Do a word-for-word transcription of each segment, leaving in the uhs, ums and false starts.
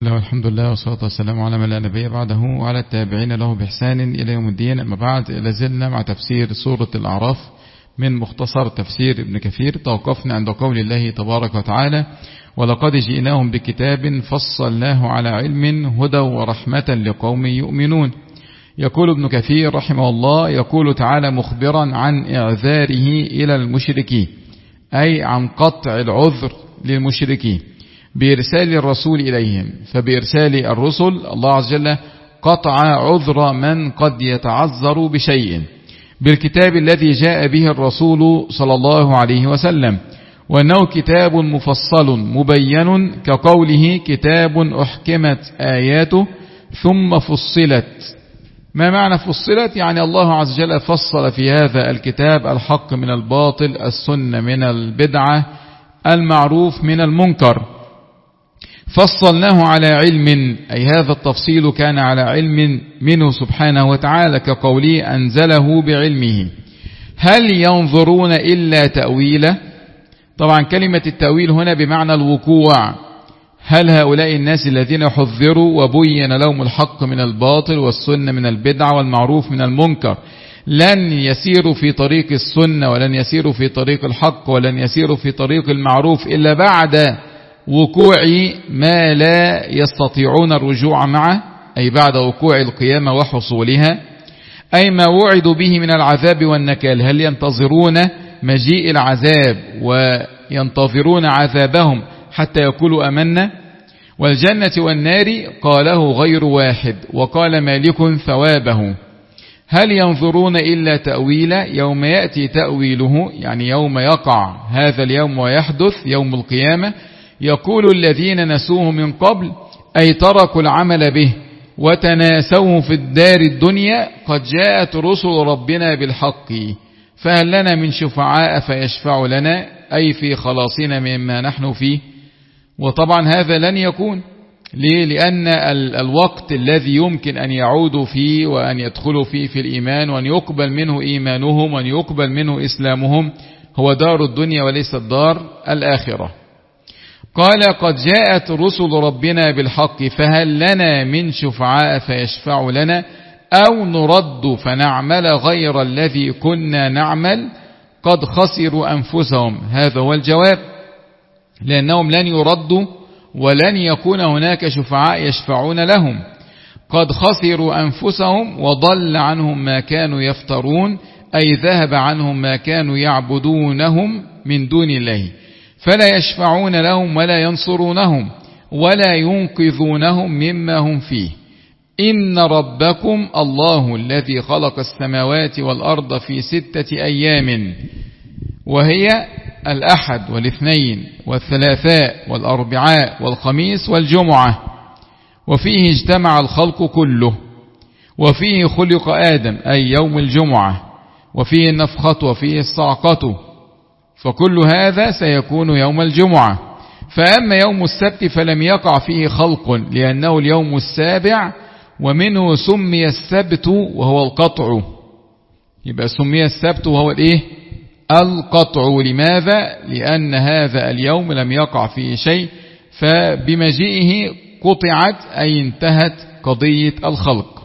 بسم الله والحمد لله والصلاة والسلام على من لا نبي بعده وعلى التابعين له بإحسان إلى يوم الدين. أما بعد، لازلنا مع تفسير سورة الأعراف من مختصر تفسير ابن كثير. توقفنا عند قول الله تبارك وتعالى: ولقد جئناهم بكتاب فصلناه على علم هدى ورحمة لقوم يؤمنون. يقول ابن كثير رحمه الله: يقول تعالى مخبرا عن إعذاره إلى المشركين، أي عن قطع العذر للمشركين بإرسال الرسول إليهم. فبإرسال الرسل الله عز وجل قطع عذر من قد يتعذر بشيء بالكتاب الذي جاء به الرسول صلى الله عليه وسلم، وأنه كتاب مفصل مبين، كقوله: كتاب أحكمت آياته ثم فصلت. ما معنى فصلت؟ يعني الله عز وجل فصل في هذا الكتاب الحق من الباطل، السنة من البدعة، المعروف من المنكر. فصلناه على علم، أي هذا التفصيل كان على علم منه سبحانه وتعالى، كقوله: أنزله بعلمه. هل ينظرون إلا تأويله؟ طبعا كلمة التأويل هنا بمعنى الوقوع. هل هؤلاء الناس الذين حذروا وبين لهم الحق من الباطل والسنة من البدعة والمعروف من المنكر لن يسيروا في طريق السنة ولن يسيروا في طريق الحق ولن يسيروا في طريق المعروف إلا بعد وقوع ما لا يستطيعون الرجوع معه، أي بعد وقوع القيامة وحصولها، أي ما وعدوا به من العذاب والنكال؟ هل ينتظرون مجيء العذاب وينتظرون عذابهم حتى يقولوا أمنا؟ والجنة والنار قاله غير واحد، وقال مالك ثوابه. هل ينظرون إلا تأويله؟ يوم يأتي تأويله، يعني يوم يقع هذا اليوم ويحدث يوم القيامة، يقول الذين نسوه من قبل، أي تركوا العمل به وتناسوه في الدار الدنيا: قد جاءت رسل ربنا بالحق فهل لنا من شفعاء فيشفع لنا، أي في خلاصنا مما نحن فيه. وطبعا هذا لن يكون. ليه؟ لأن الوقت الذي يمكن أن يعودوا فيه وأن يدخلوا فيه في الإيمان وأن يقبل منه إيمانهم وأن يقبل منه إسلامهم هو دار الدنيا وليس الدار الآخرة. قال: قد جاءت رسل ربنا بالحق فهل لنا من شفعاء فيشفع لنا، أو نرد فنعمل غير الذي كنا نعمل قد خسروا أنفسهم. هذا هو الجواب، لأنهم لن يردوا ولن يكون هناك شفعاء يشفعون لهم. قد خسروا أنفسهم وضل عنهم ما كانوا يفترون، أي ذهب عنهم ما كانوا يعبدونهم من دون الله، فلا يشفعون لهم ولا ينصرونهم ولا ينقذونهم مما هم فيه. إن ربكم الله الذي خلق السماوات والأرض في ستة أيام، وهي الأحد والاثنين والثلاثاء والأربعاء والخميس والجمعة، وفيه اجتمع الخلق كله، وفيه خلق آدم أي يوم الجمعة، وفيه النفخة وفيه الصعقة، فكل هذا سيكون يوم الجمعة. فأما يوم السبت فلم يقع فيه خلق، لأنه اليوم السابع، ومنه سمي السبت وهو القطع. يبقى سمي السبت وهو الايه؟ القطع. لماذا؟ لأن هذا اليوم لم يقع فيه شيء، فبمجيئه قطعت أي انتهت قضية الخلق.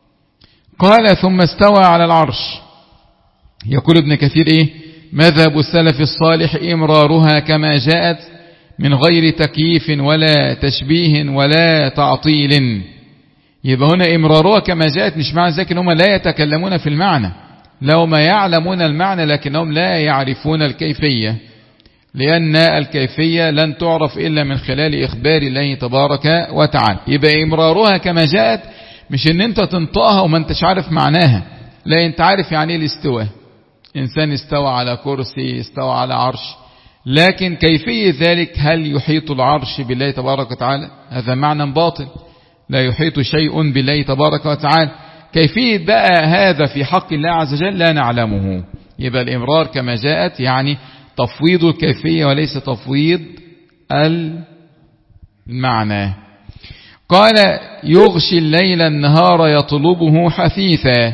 قال: ثم استوى على العرش. يقول ابن كثير ايه؟ مذهب السلف الصالح إمرارها كما جاءت من غير تكييف ولا تشبيه ولا تعطيل. يبقى هنا إمرارها كما جاءت مش معنى ذلك أنهم لا يتكلمون في المعنى، لو ما يعلمون المعنى لكنهم لا يعرفون الكيفية، لأن الكيفية لن تعرف إلا من خلال إخبار الله تبارك وتعالى. يبقى إمرارها كما جاءت مش ان انت تنطقها وما انتش عارف معناها، لا، انت عارف يعني ايه الاستواء. إنسان استوى على كرسي، استوى على عرش، لكن كيفية ذلك، هل يحيط العرش بالله تبارك وتعالى؟ هذا معنى باطل، لا يحيط شيء بالله تبارك وتعالى. كيفية بقى هذا في حق الله عز وجل لا نعلمه. يبقى الإمرار كما جاءت يعني تفويض الكيفية وليس تفويض المعنى. قال: يغشي الليل النهار يطلبه حثيثا،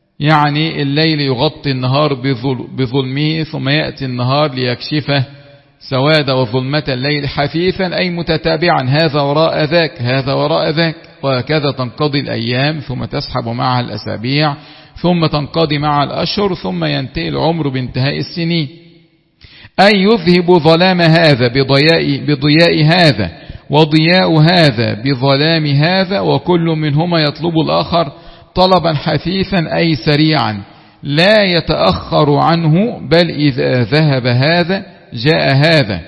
يعني الليل يغطي النهار بظلمه ثم يأتي النهار ليكشفه سواد وظلمة الليل حثيثا أي متتابعا، هذا وراء ذاك هذا وراء ذاك، وهكذا تنقضي الأيام ثم تسحب معها الأسابيع ثم تنقضي معها الأشهر ثم ينتهي العمر بانتهاء السنين. أي يذهب ظلام هذا بضياء, بضياء هذا وضياء هذا بظلام هذا، وكل منهما يطلب الآخر طلبا حثيثا أي سريعا لا يتأخر عنه، بل إذا ذهب هذا جاء هذا،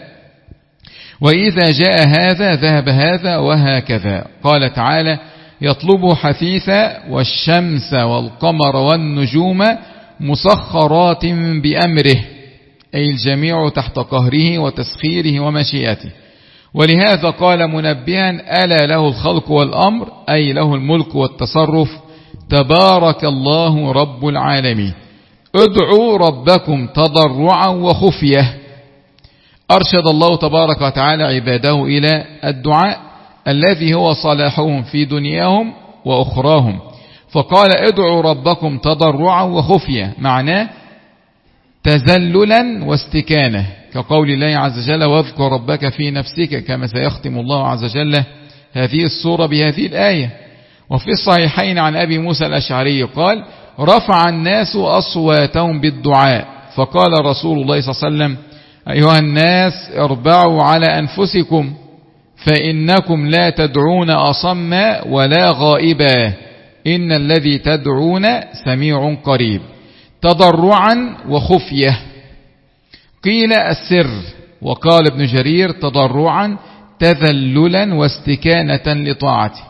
وإذا جاء هذا ذهب هذا، وهكذا. قال تعالى يطلب حثيثا والشمس والقمر والنجوم مسخرات بأمره، أي الجميع تحت قهره وتسخيره ومشيئته. ولهذا قال منبها ألا له الخلق والأمر، أي له الملك والتصرف، تبارك الله رب العالمين. ادعوا ربكم تضرعا وخفية. أرشد الله تبارك وتعالى عباده إلى الدعاء الذي هو صلاحهم في دنياهم وأخراهم، فقال ادعوا ربكم تضرعا وخفية، معناه تذللا واستكانة، كقول الله عز وجل واذكر ربك في نفسك، كما سيختم الله عز وجل هذه السورة بهذه الآية. وفي الصحيحين عن أبي موسى الأشعري قال رفع الناس أصواتهم بالدعاء، فقال رسول الله صلى الله عليه وسلم أيها الناس اربعوا على أنفسكم فإنكم لا تدعون أصما ولا غائبا، إن الذي تدعون سميع قريب. تضرعا وخفية، قيل السر، وقال ابن جرير تضرعا تذللا واستكانة لطاعته،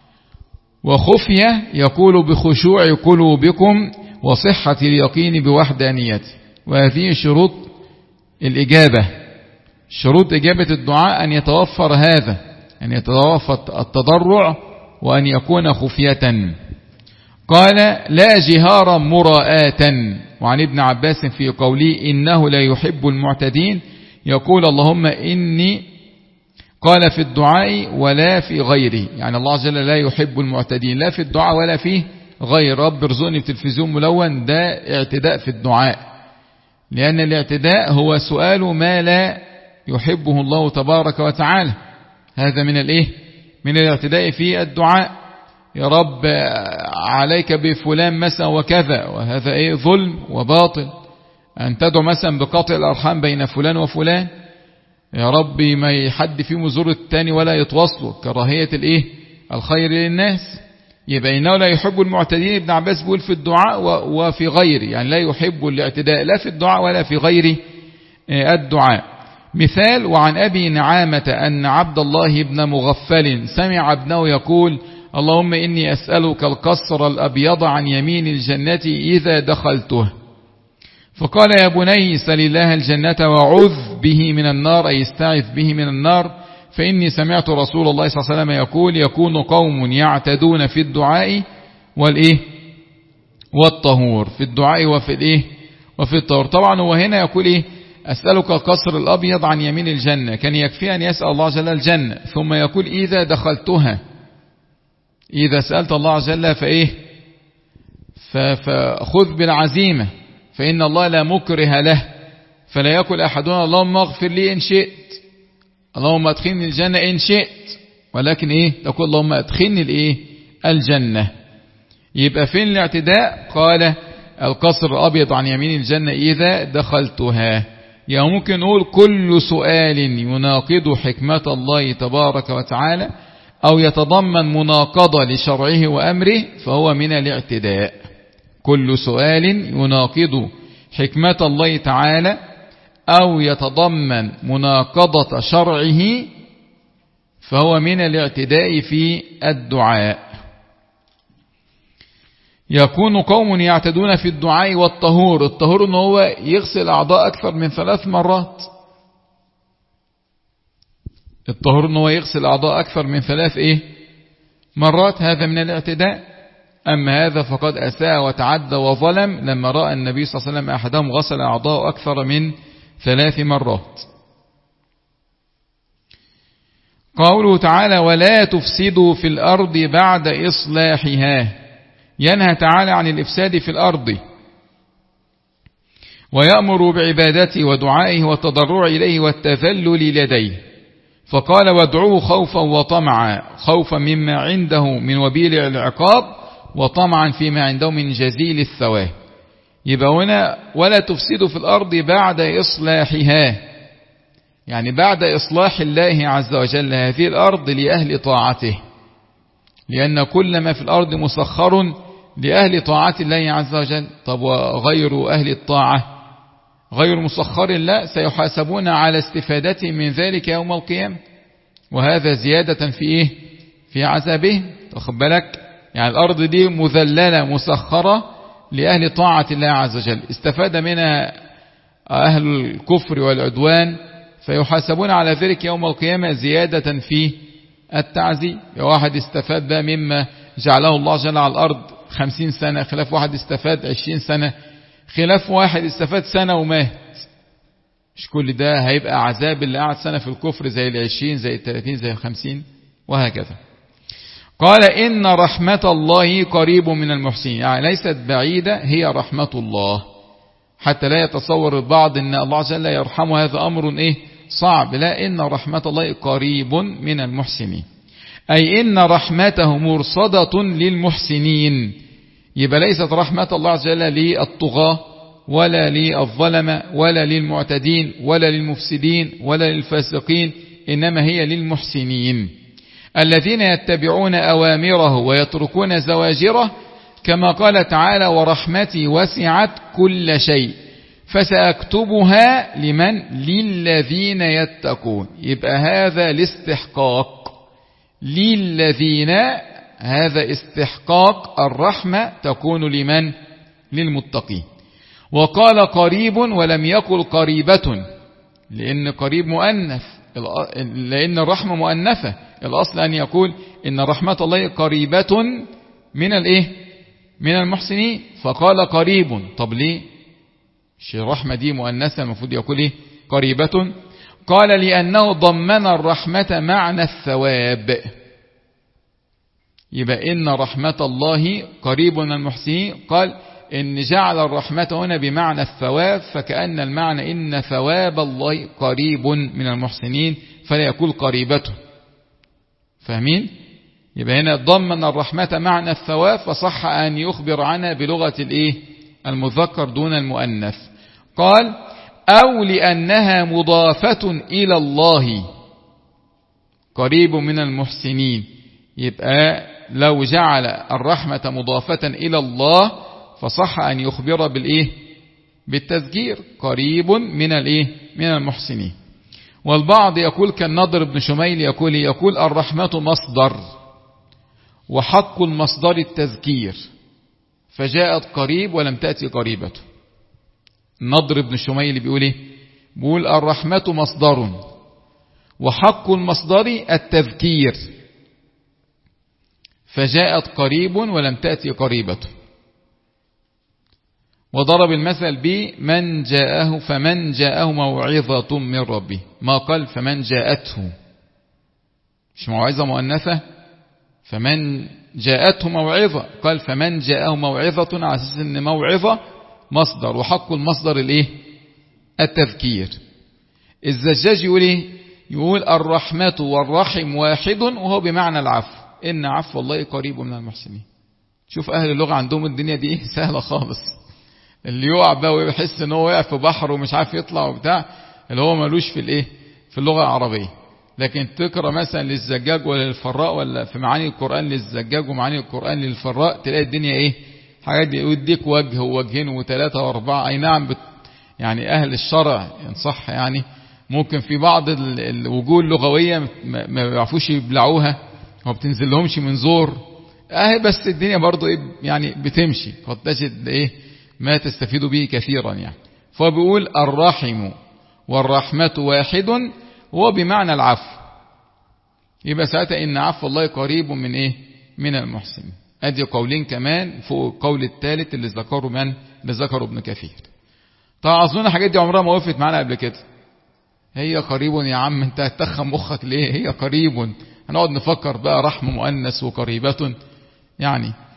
وخفية يقول بخشوع قلوبكم وصحة اليقين بوحدانيته. وهذه شروط الإجابة، شروط إجابة الدعاء أن يتوفر هذا، أن يتوفر التضرع وأن يكون خفية. قال لا جهارا مراءة. وعن ابن عباس في قوله إنه لا يحب المعتدين يقول اللهم إني، قال في الدعاء ولا في غيره، يعني الله عز وجل لا يحب المعتدين لا في الدعاء ولا فيه غير. رب ارزقني بتلفزيون ملون، ده اعتداء في الدعاء، لأن الاعتداء هو سؤال ما لا يحبه الله تبارك وتعالى، هذا من الايه من الاعتداء في الدعاء. يا رب عليك بفلان مثلا وكذا، وهذا ايه ظلم وباطل. أن تدعو مثلا بقطع الأرحام بين فلان وفلان، يا رب ما حد فيهم يزور التاني ولا يتواصلوا، كراهية الايه الخير للناس. يبقى إنه لا يحب المعتدين، ابن عباس بيقول في الدعاء وفي غيره، يعني لا يحب الاعتداء لا في الدعاء ولا في غير الدعاء. مثال وعن أبي نعامة أن عبد الله بن مغفل سمع ابنه يقول اللهم إني أسألك القصر الأبيض عن يمين الجنة إذا دخلته، فقال يا بني سل الله الجنة وعذ به من النار، أي استعذ به من النار، فإني سمعت رسول الله صلى الله عليه وسلم يقول يكون قوم يعتدون في الدعاء والإيه والطهور، في الدعاء وفي الإيه وفي الطهور. طبعا هو هنا يقول إيه أسألك القصر الأبيض عن يمين الجنة، كان يكفي أن يسأل الله جل الجنة، ثم يقول إذا دخلتها، إذا سألت الله عز وجل فإيه فخذ بالعزيمة، فإن الله لا مكره له، فلا يقول أحدنا اللهم اغفر لي إن شئت، اللهم ادخلني الجنة إن شئت، ولكن إيه تقول اللهم ادخلني الإيه الجنة. يبقى فين الاعتداء؟ قال القصر الأبيض عن يمين الجنة إذا دخلتها. يعني ممكن نقول كل سؤال يناقض حكمة الله تبارك وتعالى أو يتضمن مناقضة لشرعه وأمره فهو من الاعتداء. كل سؤال يناقض حكمة الله تعالى أو يتضمن مناقضة شرعه فهو من الاعتداء في الدعاء. يكون قوم يعتدون في الدعاء والطهور. الطهور أنه هو يغسل أعضاء أكثر من ثلاث مرات، الطهور أنه هو يغسل أعضاء أكثر من ثلاث إيه مرات، هذا من الاعتداء. أما هذا فقد أساء وتعدى وظلم لما رأى النبي صلى الله عليه وسلم أحدهم غسل أعضاء أكثر من ثلاث مرات. قوله تعالى ولا تفسدوا في الأرض بعد إصلاحها، ينهى تعالى عن الإفساد في الأرض. ويأمر بعبادته ودعائه والتضرع إليه والتذلل لديه، فقال وادعوه خوفا وطمعا، خوفا مما عنده من وبيل العقاب وطمعا فيما عنده من جزيل الثواب. يبقى هنا ولا تفسدوا في الأرض بعد إصلاحها، يعني بعد إصلاح الله عز وجل هذه الأرض لأهل طاعته، لأن كل ما في الأرض مسخر لأهل طاعة الله عز وجل. طب وغير أهل الطاعة غير مسخر الله سيحاسبون على استفادته من ذلك يوم القيامة، وهذا زيادة في إيه؟ في عذابه. تاخد بالك؟ يعني الأرض دي مذللة مسخرة لأهل طاعة الله عز وجل، استفاد منها أهل الكفر والعدوان فيحاسبون على ذلك يوم القيامة زيادة في التعذيب. واحد استفاد بقى مما جعله الله جل على الأرض خمسين سنة، خلاف واحد استفاد عشرين سنة، خلاف واحد استفاد سنة ومات. مش كل ده هيبقى عذاب اللي قعد سنة في الكفر زي العشرين زي الثلاثين زي الخمسين وهكذا. قال إن رحمة الله قريب من المحسنين، يعني ليست بعيدة هي رحمة الله، حتى لا يتصور البعض ان الله جل يرحمه هذا أمر إيه صعب. لا، إن رحمة الله قريب من المحسنين، أي إن رحمته مرصدة للمحسنين. يبقى ليست رحمة الله عز وجل للطغاة ولا للظلمة ولا للمعتدين ولا للمفسدين ولا للفاسقين، إنما هي للمحسنين الذين يتبعون أوامره ويتركون زواجره، كما قال تعالى ورحمتي وسعت كل شيء فسأكتبها لمن للذين يتقون. يبقى هذا الاستحقاق للذين، هذا استحقاق الرحمة تكون لمن؟ للمتقين. وقال قريب ولم يقل قريبة، لأن قريب مؤنث، لأن الرحمة مؤنثة، الأصل أن يقول إن رحمة الله قريبة من الإيه؟ من المحسنين، فقال قريب. طب ليه مش الرحمة دي مؤنثة المفروض يقول إيه؟ قريبة. قال لأنه ضمن الرحمة معنى الثواب. يبقى إن رحمة الله قريب من المحسنين، قال إن جعل الرحمة هنا بمعنى الثواب، فكأن المعنى إن ثواب الله قريب من المحسنين، فلا يقول قريبته. فاهمين؟ يبقى هنا ضمن الرحمة معنى الثواب، فصح أن يخبر عنها بلغة الإيه؟ المذكر دون المؤنث. قال أو لأنها مضافة إلى الله قريب من المحسنين. يبقى لو جعل الرحمة مضافة إلى الله فصح أن يخبر بالإيه؟ بالتذكير قريب من الإيه؟ من المحسنين. والبعض يقول كالنضر بن شميل يقول يقول الرحمة مصدر وحق المصدر التذكير، فجاءت قريب ولم تأتي قريبته. النضر بن شميل بيقول ايه؟ بيقول الرحمة مصدر وحق المصدر التذكير، فجاءت قريب ولم تأتي قريبته. وضرب المثل بمن جاءه فمن جاءه موعظة من ربه، ما قال فمن جاءته، مش موعظة مؤنثة، فمن جاءته موعظة، قال فمن جاءه موعظة، على أساس أن موعظة مصدر وحق المصدر الايه؟ التذكير. الزجاج يقول ايه؟ يقول الرحمة والرحم واحد وهو بمعنى العفو، إن عفو الله قريب من المحسنين. شوف أهل اللغة عندهم الدنيا دي سهلة خالص. اللي يقع بقى ويحس ان هو وقع في بحر ومش عارف يطلع وبتاع، اللي هو ملوش في الايه؟ في اللغة العربية. لكن تقرأ مثلا للزجاج ولا للفراء ولا في معاني القرآن للزجاج ومعاني القرآن للفراء، تلاقي الدنيا ايه؟ حاجات دي يديك وجه ووجهين وثلاثة واربعة. اي نعم بت يعني اهل الشرع ان صح يعني ممكن في بعض الوجوه اللغوية ما بيعرفوش يبلعوها وما بتنزل لهمش من زور، اه بس الدنيا برضو ايه يعني بتمشي، قد تجد ايه ما تستفيد به كثيرا يعني. فبيقول الرحم والرحمة واحد هو بمعنى العفو، يبقى ساعتها إن عفو الله قريب من إيه؟ من المحسن. أدي قولين كمان فوق القول الثالث اللي ذكره من؟ اللي ذكره ابن كثير. طبعا أظن الحاجات دي عمرها ما وقفت معنا قبل كده. هي قريب يا عم، أنت هتتخم مخك ليه؟ هي قريب، هنقعد نفكر بقى رحمة مؤنث وقريبة يعني.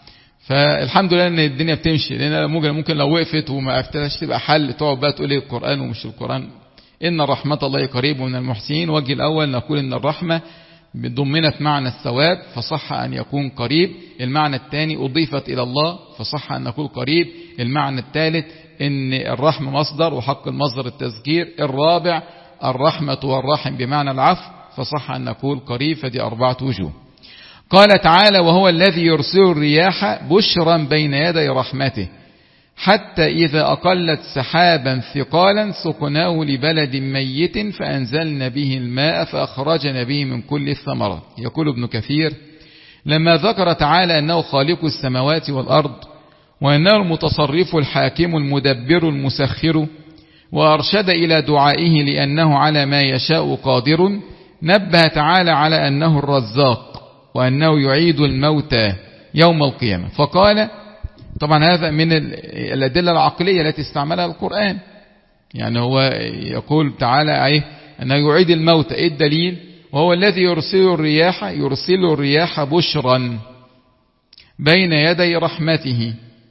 فالحمد لله ان الدنيا بتمشي، لان ممكن ممكن لو وقفت وما عرفتهاش تبقى حل، تقعد بقى تقول ايه القرآن ومش القرآن. ان رحمة الله قريب من المحسنين. وجه الاول نقول ان الرحمة ضمنت معنى الثواب فصح ان يكون قريب. المعنى الثاني اضيفت الى الله فصح ان نقول قريب. المعنى الثالث ان الرحمة مصدر وحق المصدر التذكير. الرابع الرحمة والرحم بمعنى العفو فصح ان نقول قريب. فدي اربعة وجوه. قال تعالى وهو الذي يرسل الرياح بشرا بين يدي رحمته حتى إذا أقلت سحابا ثقالا سقناه لبلد ميت فأنزلنا به الماء فأخرجنا به من كل الثمرات. يقول ابن كثير لما ذكر تعالى أنه خالق السماوات والأرض وأنه المتصرف الحاكم المدبر المسخر وأرشد إلى دعائه لأنه على ما يشاء قادر، نبه تعالى على أنه الرزاق وأنه يعيد الموتى يوم القيامة. فقال طبعا هذا من الأدلة العقلية التي استعملها القرآن، يعني هو يقول تعالى ايه أنه يعيد الموتى. ايه الدليل؟ وهو الذي يرسل الرياح يرسل الرياح بشرا بين يدي رحمته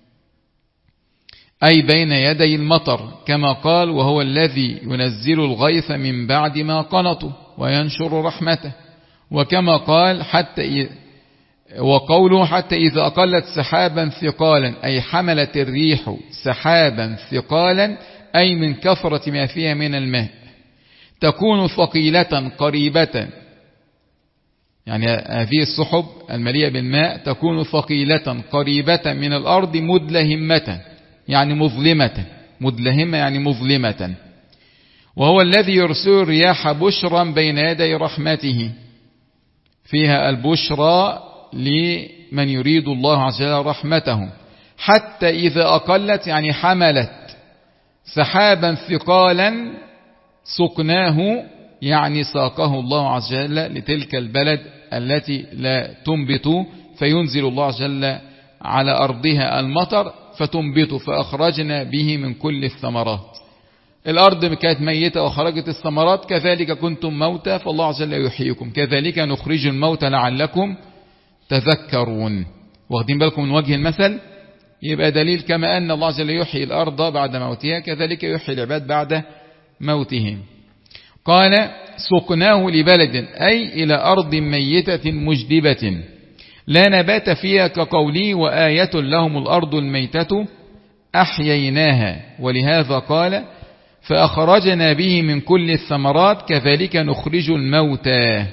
أي بين يدي المطر، كما قال وهو الذي ينزل الغيث من بعد ما قنطوا وينشر رحمته. وكما قال حتى وقوله حتى إذا أقلت سحابا ثقالا أي حملت الريح سحابا ثقالا أي من كثرة ما فيها من الماء تكون ثقيلة قريبة، يعني هذه السحب المليئة بالماء تكون ثقيلة قريبة من الأرض مدلهمة يعني مظلمة، مدلهمة يعني مظلمة. وهو الذي يرسل الرياح بشرا بين يدي رحمته، فيها البشرى لمن يريد الله عز وجل رحمته. حتى إذا أقلت يعني حملت سحابا ثقالا سقناه يعني ساقه الله عز وجل لتلك البلد التي لا تنبت، فينزل الله عز وجل على أرضها المطر فتنبت فأخرجنا به من كل الثمرات. الأرض كانت ميتة وخرجت الثمرات، كذلك كنتم موتى فالله عز وجل يحييكم، كذلك نخرج الموتى لعلكم تذكرون. واخدين بالكم من وجه المثل؟ يبقى دليل كما أن الله عز وجل يحيي الأرض بعد موتها كذلك يحيي العباد بعد موتهم. قال سقناه لبلد أي إلى أرض ميتة مجدبة لا نبات فيها كقوله وآية لهم الأرض الميتة أحييناها. ولهذا قال فأخرجنا به من كل الثمرات كذلك نخرج الموتى،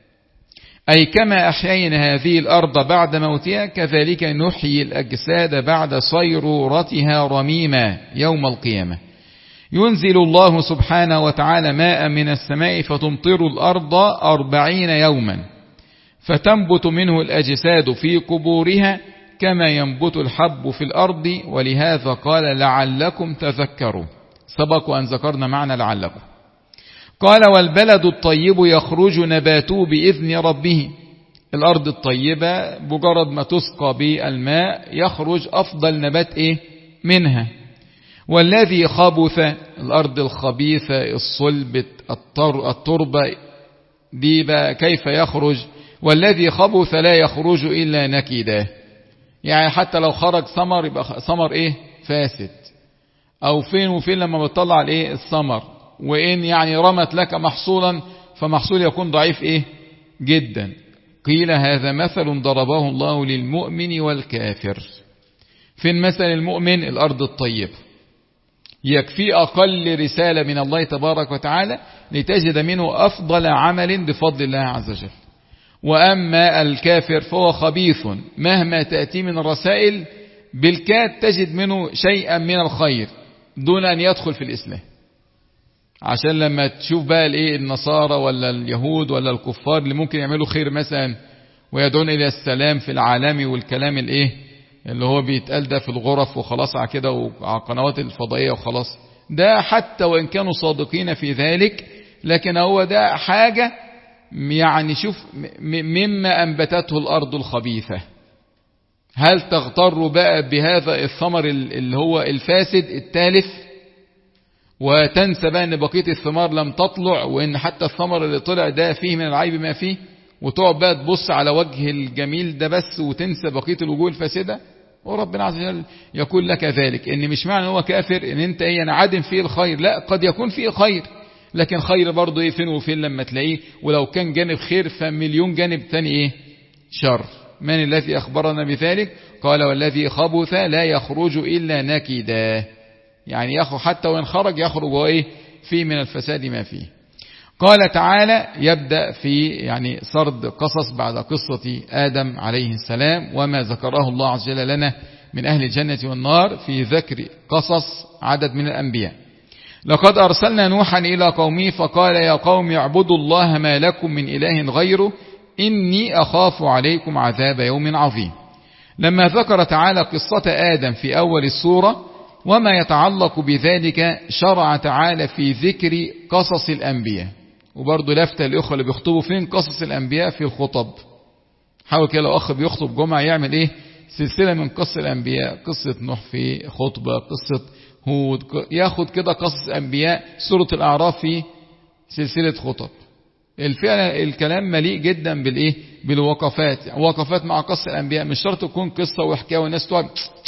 أي كما أحيينا هذه الأرض بعد موتها كذلك نحيي الأجساد بعد صيرورتها رميما يوم القيامة. ينزل الله سبحانه وتعالى ماء من السماء فتمطر الأرض أربعين يوما فتنبت منه الأجساد في قبورها كما ينبت الحب في الأرض. ولهذا قال لعلكم تذكروا، سبق أن ذكرنا معنى لعلكم. قال والبلد الطيب يخرج نباته بإذن ربه، الأرض الطيبة مجرد ما تسقى بالماء يخرج أفضل نبات إيه منها. والذي خبث الأرض الخبيثة الصلب التربة دي بقى كيف يخرج؟ والذي خبث لا يخرج إلا نكدا، يعني حتى لو خرج ثمر يبقى ثمر إيه فاسد، أو فين وفين لما بتطلع الإيه الثمر، وإن يعني رمت لك محصولا فمحصول يكون ضعيف إيه جدا. قيل هذا مثل ضربه الله للمؤمن والكافر. فين مثل المؤمن؟ الأرض الطيبة يكفي أقل رسالة من الله تبارك وتعالى لتجد منه أفضل عمل بفضل الله عز وجل. وأما الكافر فهو خبيث مهما تأتي من الرسائل بالكاد تجد منه شيئا من الخير دون أن يدخل في الإسلام. عشان لما تشوف بقى الايه النصارى ولا اليهود ولا الكفار اللي ممكن يعملوا خير مثلا ويدعون إلى السلام في العالم والكلام الايه اللي هو بيتقال ده في الغرف وخلاص على كده وعلى القنوات الفضائية وخلاص، ده حتى وإن كانوا صادقين في ذلك لكن هو ده حاجة يعني شوف مما أنبتته الأرض الخبيثة. هل تغتر بقى بهذا الثمر اللي هو الفاسد التالف وتنسى بقى ان بقية الثمار لم تطلع وان حتى الثمر اللي طلع ده فيه من العيب ما فيه، وتقعد بقى تبص على وجه الجميل ده بس وتنسى بقية الوجوه الفاسدة؟ وربنا عز وجل يقول لك ذلك، ان مش معنى هو كافر ان انت ايه انا عادم فيه الخير، لا، قد يكون فيه خير، لكن خير برضه ايه فين وفين لما تلاقيه، ولو كان جانب خير فمليون جانب تاني ايه شر. من الذي اخبرنا بذلك؟ قال والذي خبث لا يخرج الا نكدا، يعني يخرج حتى وان خرج يخرج ايه فيه من الفساد ما فيه. قال تعالى يبدأ في يعني سرد قصص بعد قصة آدم عليه السلام وما ذكره الله عز وجل لنا من أهل الجنة والنار في ذكر قصص عدد من الأنبياء. لقد أرسلنا نوحا إلى قومه فقال يا قوم اعبدوا الله ما لكم من إله غيره إني أخاف عليكم عذاب يوم عظيم. لما ذكر تعالى قصة آدم في أول السورة وما يتعلق بذلك شرع تعالى في ذكر قصص الأنبياء. وبرضه لفتة الأخوة اللي بيخطبوا فين قصص الأنبياء في الخطب، حاول كده لو أخ بيخطب جمعة يعمل إيه سلسلة من قصص الأنبياء، قصة نوح في خطبة، قصة هود، ياخد كده قصص أنبياء، سورة الأعراف في سلسلة خطب. الفعل الكلام مليء جدا بالإيه بالوقفات، وقفات مع قصص الأنبياء، مش شرط تكون قصة وحكاية والناس تقعد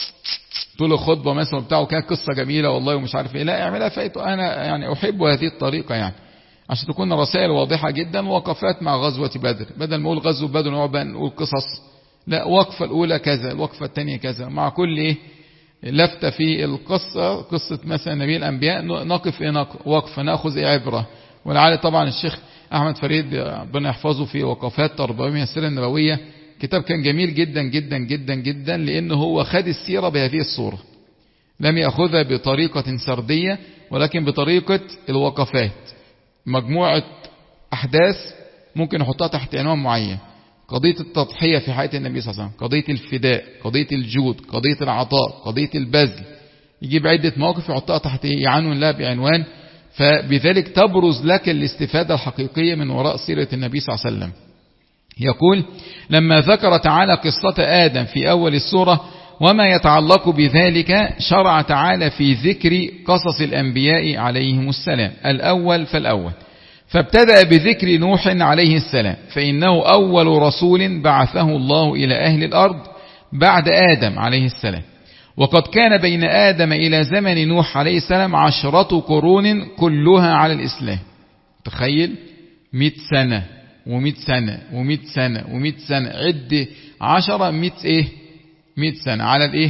طول الخطبة مثلا بتاعه كانت قصة جميلة والله ومش عارف إيه، لا اعملها فايت. أنا يعني أحب هذه الطريقة يعني عشان تكون رسائل واضحة جدا. وقفات مع غزوة بدر، بدل ما نقول غزوة بدر نقعد نقول قصص، لا، وقفة الأولى كذا، الوقفة الثانية كذا، مع كل إيه لفتة في القصة، قصة مثلا نبي الأنبياء نقف إيه وقفة نأخذ إيه عبرة. ولعل طبعا الشيخ أحمد فريد ربنا يحفظه في وقفات تربوية السيرة النبوية كتاب كان جميل جدا جدا جدا جدا، لأنه هو خد السيرة بهذه الصورة، لم يأخذها بطريقة سردية ولكن بطريقة الوقفات، مجموعة أحداث ممكن نحطها تحت عنوان معين، قضية التضحية في حياة النبي صلى الله عليه وسلم، قضية الفداء، قضية الجود، قضية العطاء، قضية البذل، يجيب عدة مواقف يحطها تحت عنوان لها بعنوان، فبذلك تبرز لك الاستفادة الحقيقية من وراء سيرة النبي صلى الله عليه وسلم. يقول لما ذكر تعالى قصة آدم في أول السورة وما يتعلق بذلك شرع تعالى في ذكر قصص الأنبياء عليهم السلام. الأول فالأول، فابتدأ بذكر نوح عليه السلام، فإنه أول رسول بعثه الله إلى أهل الأرض بعد آدم عليه السلام، وقد كان بين آدم إلى زمن نوح عليه السلام عشرة قرون كلها على الإسلام. تخيل مئة سنة ومئة سنة ومئة سنة ومئة سنة، عد عشرة مئة إيه مئة سنة على الإيه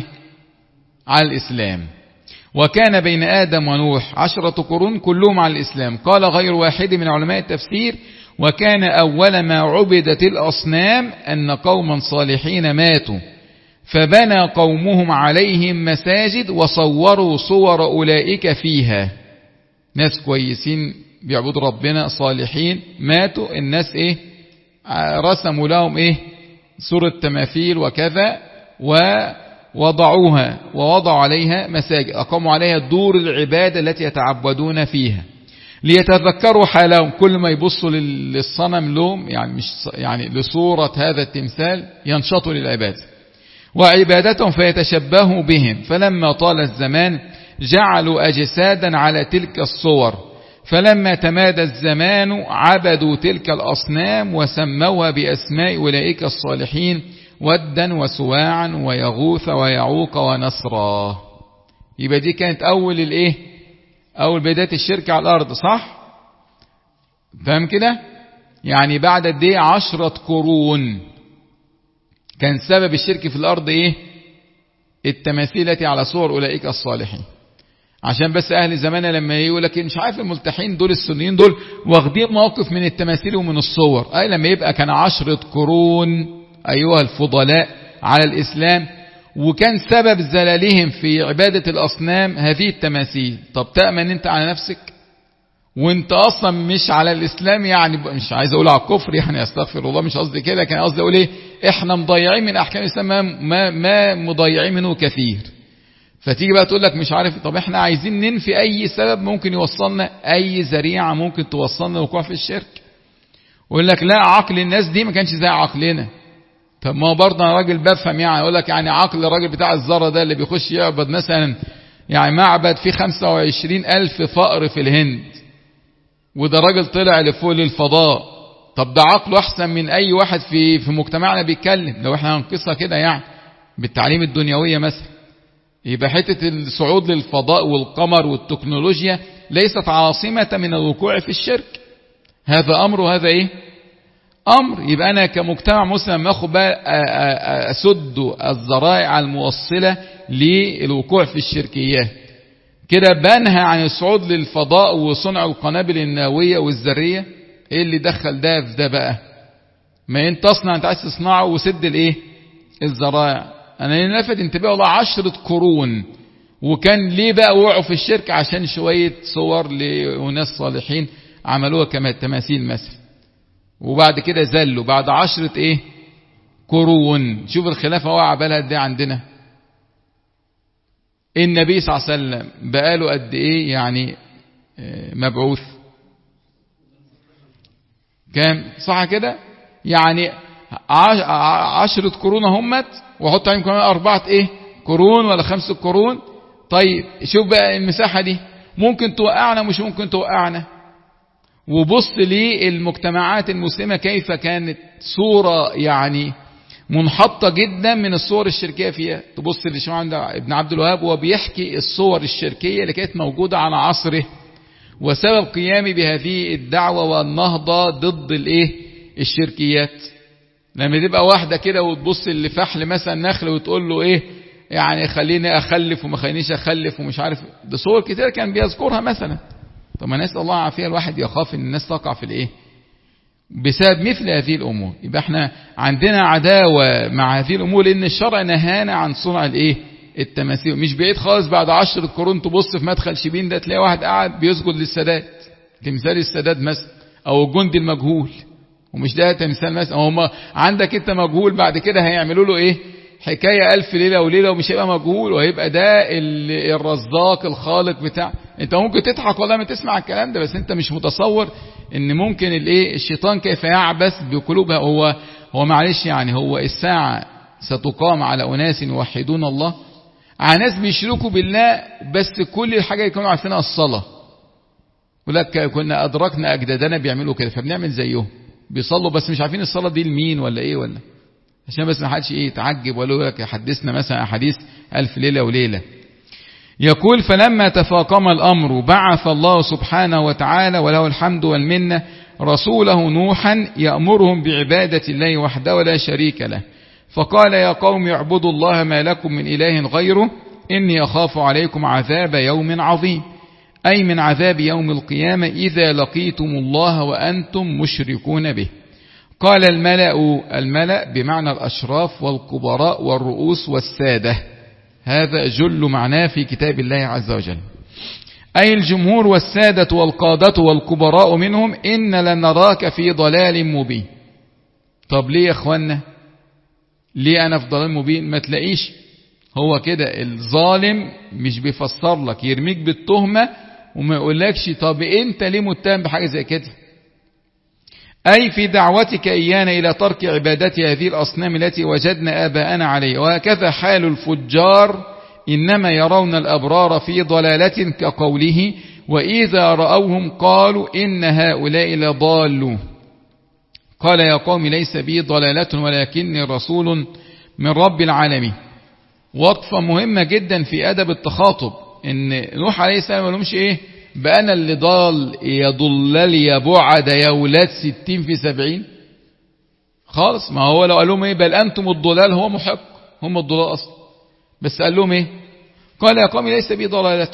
على الإسلام. وكان بين آدم ونوح عشرة قرون كلهم على الإسلام. قال غير واحد من علماء التفسير وكان أول ما عبدت الأصنام أن قوما صالحين ماتوا فبنى قومهم عليهم مساجد وصوروا صور أولئك فيها. ناس كويسين بيعبدوا ربنا صالحين ماتوا، الناس إيه رسموا لهم إيه صورة تماثيل وكذا ووضعوها ووضعوا عليها مساجد، أقاموا عليها دور العبادة التي يتعبدون فيها ليتذكروا حالهم، كل ما يبصوا للصنم لهم يعني مش يعني لصورة هذا التمثال ينشطوا للعبادة وعبادتهم فيتشبهوا بهم. فلما طال الزمان جعلوا أجسادا على تلك الصور، فلما تمادى الزمان عبدوا تلك الأصنام وسموها بأسماء أولئك الصالحين ودا وسواعا ويغوث ويعوق ونسرا. يبقى دي كانت أول الإيه أول بداية الشرك على الأرض، صح؟ فهم كده؟ يعني بعد دي عشرة قرون كان سبب الشرك في الأرض إيه؟ التماثيل التي على صور أولئك الصالحين. عشان بس أهل زماننا لما يقول لك مش عارف الملتحين دول السنيين دول واخدين موقف من التماثيل ومن الصور، أي لما يبقى كان عشرة قرون أيها الفضلاء على الإسلام وكان سبب زلالهم في عبادة الأصنام هذه التماثيل. طب تأمن أنت على نفسك وانت أصلا مش على الإسلام، يعني مش عايز أقول على الكفر يعني أستغفر الله مش قصدي كده، كان قصدي أقول إيه إحنا مضيعين من أحكام الإسلام ما, ما مضيعين منه كثير. فتيجي بقى تقول لك مش عارف، طب احنا عايزين ننفي أي سبب ممكن يوصلنا، أي ذريعة ممكن توصلنا للوقوع في الشرك، ويقول لك لا عقل الناس دي ما كانش زي عقلنا. طب ما هو برضه انا راجل بفهم، يعني اقول لك يعني عقل الراجل بتاع الذره ده اللي بيخش يعبد مثلا يعني معبد فيه خمسة وعشرين ألف فقر في الهند، وده راجل طلع لفوق للفضاء، طب ده عقله احسن من اي واحد في في مجتمعنا بيتكلم لو احنا هنقصها كده يعني. بالتعليم الدنيوية مثلا. يبقى حتة الصعود للفضاء والقمر والتكنولوجيا ليست عاصمة من الوقوع في الشرك. هذا أمر وهذا إيه أمر. يبقى أنا كمجتمع مسلم أخذ بقى أسد الذرائع الموصلة للوقوع في الشركيات. كده بنهى عن الصعود للفضاء وصنع القنابل النووية والذرية. إيه اللي دخل ده في ده بقى؟ ما أنت تصنع، أنت عايز تصنعه وسد الإيه الذرائع. أنا لفت انتباه والله عشرة قرون، وكان ليه بقى وقعوا في الشرك؟ عشان شوية صور لناس صالحين عملوها كما تماثيل مثلا، وبعد كده زلوا بعد عشرة ايه قرون. شوف الخلافة وقع بالها قد ايه عندنا. النبي صلى الله عليه وسلم بقاله قد ايه يعني مبعوث؟ كام صح كده؟ يعني عشرة قرون همت، وحط عليهم كمان أربعة إيه قرون ولا خمسة قرون. طيب شوف بقى المساحة دي ممكن توقعنا مش ممكن توقعنا. وبص لي المجتمعات المسلمة كيف كانت صورة يعني منحطة جدا من الصور الشركية فيها. تبص للشيخ ابن عبد الوهاب وهو بيحكي الصور الشركية اللي كانت موجودة على عصره، وسبب قيامي بهذه الدعوة والنهضة ضد الايه الشركيات. لما تبقى واحدة كده وتبص اللي فحل مثلا نخل وتقول له ايه يعني خليني اخلف وما خلينيش اخلف ومش عارف، ده صور كتير كان بيذكرها مثلا. طب ما نسأل الله عافية، الواحد يخاف ان الناس تقع في الايه بسبب مثل هذه الامور. يبقى احنا عندنا عداوة مع هذه الامور لان الشرع نهانا عن صنع الايه التماثيل. مش بعيد خالص بعد عشرة قرون تبص في مدخل شبين ده تلاقي واحد قاعد بيسجد للسادات، تمثال السادات مثلا، او الجندي المجهول، ومش ده تمثال مثلا. هم عندك انت مجهول بعد كده هيعملوا له ايه حكاية ألف ليلة وليلة، ومش هيبقى مجهول وهيبقى ده الرزاق الخالق بتاع. انت ممكن تضحك والله ما تسمع الكلام ده، بس انت مش متصور ان ممكن الايه الشيطان كيف يعبث بقلوبها. هو هو معلش يعني هو الساعة ستقام على أناس يوحدون الله، على ناس بيشركوا بالله بس كل الحاجة يكونوا عارفينها الصلاة. ولك كنا أدركنا أجدادنا بيعملوا كده فبنعمل زيهم، بيصلوا بس مش عارفين الصلاة دي لمين ولا ايه ولا، عشان بس ما حدش ايه يتعجب ولا يقول لك حدثنا مثلا احاديث ألف ليلة وليلة. يقول فلما تفاقم الأمر بعث الله سبحانه وتعالى وله الحمد والمنة رسوله نوحا يأمرهم بعبادة الله وحده ولا شريك له، فقال يا قوم اعبدوا الله ما لكم من إله غيره إني أخاف عليكم عذاب يوم عظيم، أي من عذاب يوم القيامة إذا لقيتم الله وأنتم مشركون به. قال الملأ، الملأ بمعنى الأشراف والكبراء والرؤوس والسادة، هذا جل معناه في كتاب الله عز وجل، أي الجمهور والسادة والقادة والكبراء منهم إن لنراك في ضلال مبين. طب ليه يا أخوانا ليه أنا في ضلال مبين؟ ما تلاقيش هو كده الظالم مش بيفسر لك، يرميك بالتهمة وما يقولكش طب انت ليه متهم بحاجة زي كده، أي في دعوتك إيانا إلى ترك عبادة هذه الأصنام التي وجدنا آباءنا عليه. وهكذا حال الفجار إنما يرون الأبرار في ضلالة كقوله وإذا رأوهم قالوا إن هؤلاء لضالون. قال يا قوم ليس بي ضلالة ولكني رسول من رب العالمين. وقفة مهمة جدا في أدب التخاطب، إن نوح عليه السلام ما لهمش إيه بقى أنا اللي ضال يضلل يا بعد يا ولاد ستين في سبعين خالص. ما هو لو قال لهم إيه بل أنتم الضلال هو محق، هم الضلال أصلا، بس قال لهم إيه قال يا قوم ليس بي ضلالة.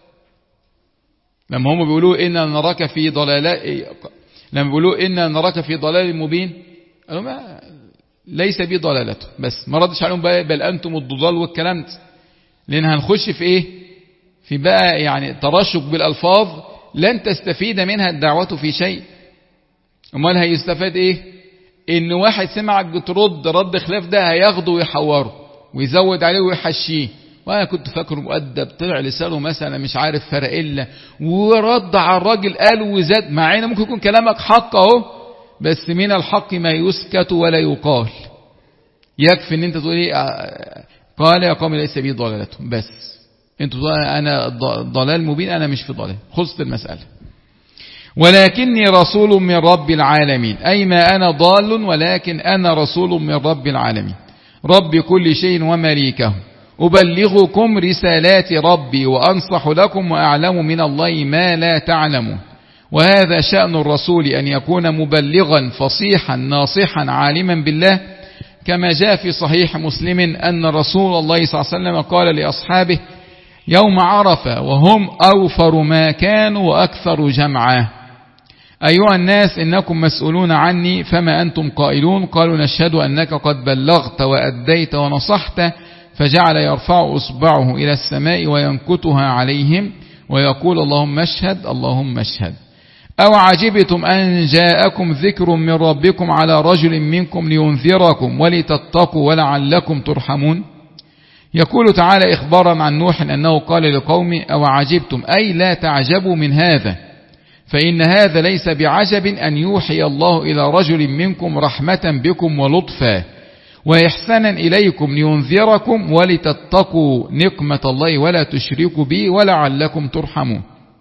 لما هم بيقولوا إن نراك في ضلال، لما بيقولوا إن نراك في ضلال مبين قالوا ما ليس بي ضلالة، بس ما ردش عليهم بل أنتم الضلال والكلام ده، لأن هنخش في إيه في بقى يعني ترشق بالألفاظ لن تستفيد منها الدعوة في شيء. امال هيستفاد ايه؟ ان واحد سمعك بترد رد خلاف ده هياخده ويحوره ويزود عليه ويحشيه. وانا كنت فاكره مؤدب طلع لسانه مثلا مش عارف فرقله ورد على الراجل قال وزاد، مع ان ممكن يكون كلامك حق اهو، بس من الحق ما يسكت ولا يقال. يكفي ان انت تقول ايه قال يا قوم ليس بي ضلالة، بس انتوا انا ضلال مبين، انا مش في ضلال، خلصت المسألة. ولكني رسول من رب العالمين، اي ما انا ضال ولكن انا رسول من رب العالمين. رب كل شيء ومليكه أبلغكم رسالات ربي وأنصح لكم وأعلم من الله ما لا تعلمون. وهذا شأن الرسول أن يكون مبلغا فصيحا ناصحا عالما بالله، كما جاء في صحيح مسلم أن رسول الله صلى الله عليه وسلم قال لأصحابه يوم عرفة وهم أوفر ما كانوا وأكثر جمعا: أيها الناس إنكم مسؤولون عني فما أنتم قائلون؟ قالوا نشهد أنك قد بلغت وأديت ونصحت. فجعل يرفع أصبعه إلى السماء وينكتها عليهم ويقول اللهم اشهد اللهم اشهد. أو عجبتم أن جاءكم ذكر من ربكم على رجل منكم لينذركم ولتتقوا ولعلكم ترحمون. يقول تعالى إخبارا عن نوح أنه قال لقومه أو عجبتم أي لا تعجبوا من هذا، فإن هذا ليس بعجب أن يوحي الله إلى رجل منكم رحمة بكم ولطفا وإحسانا إليكم لينذركم ولتتقوا نقمة الله ولا تشركوا به ولعلكم ترحمون.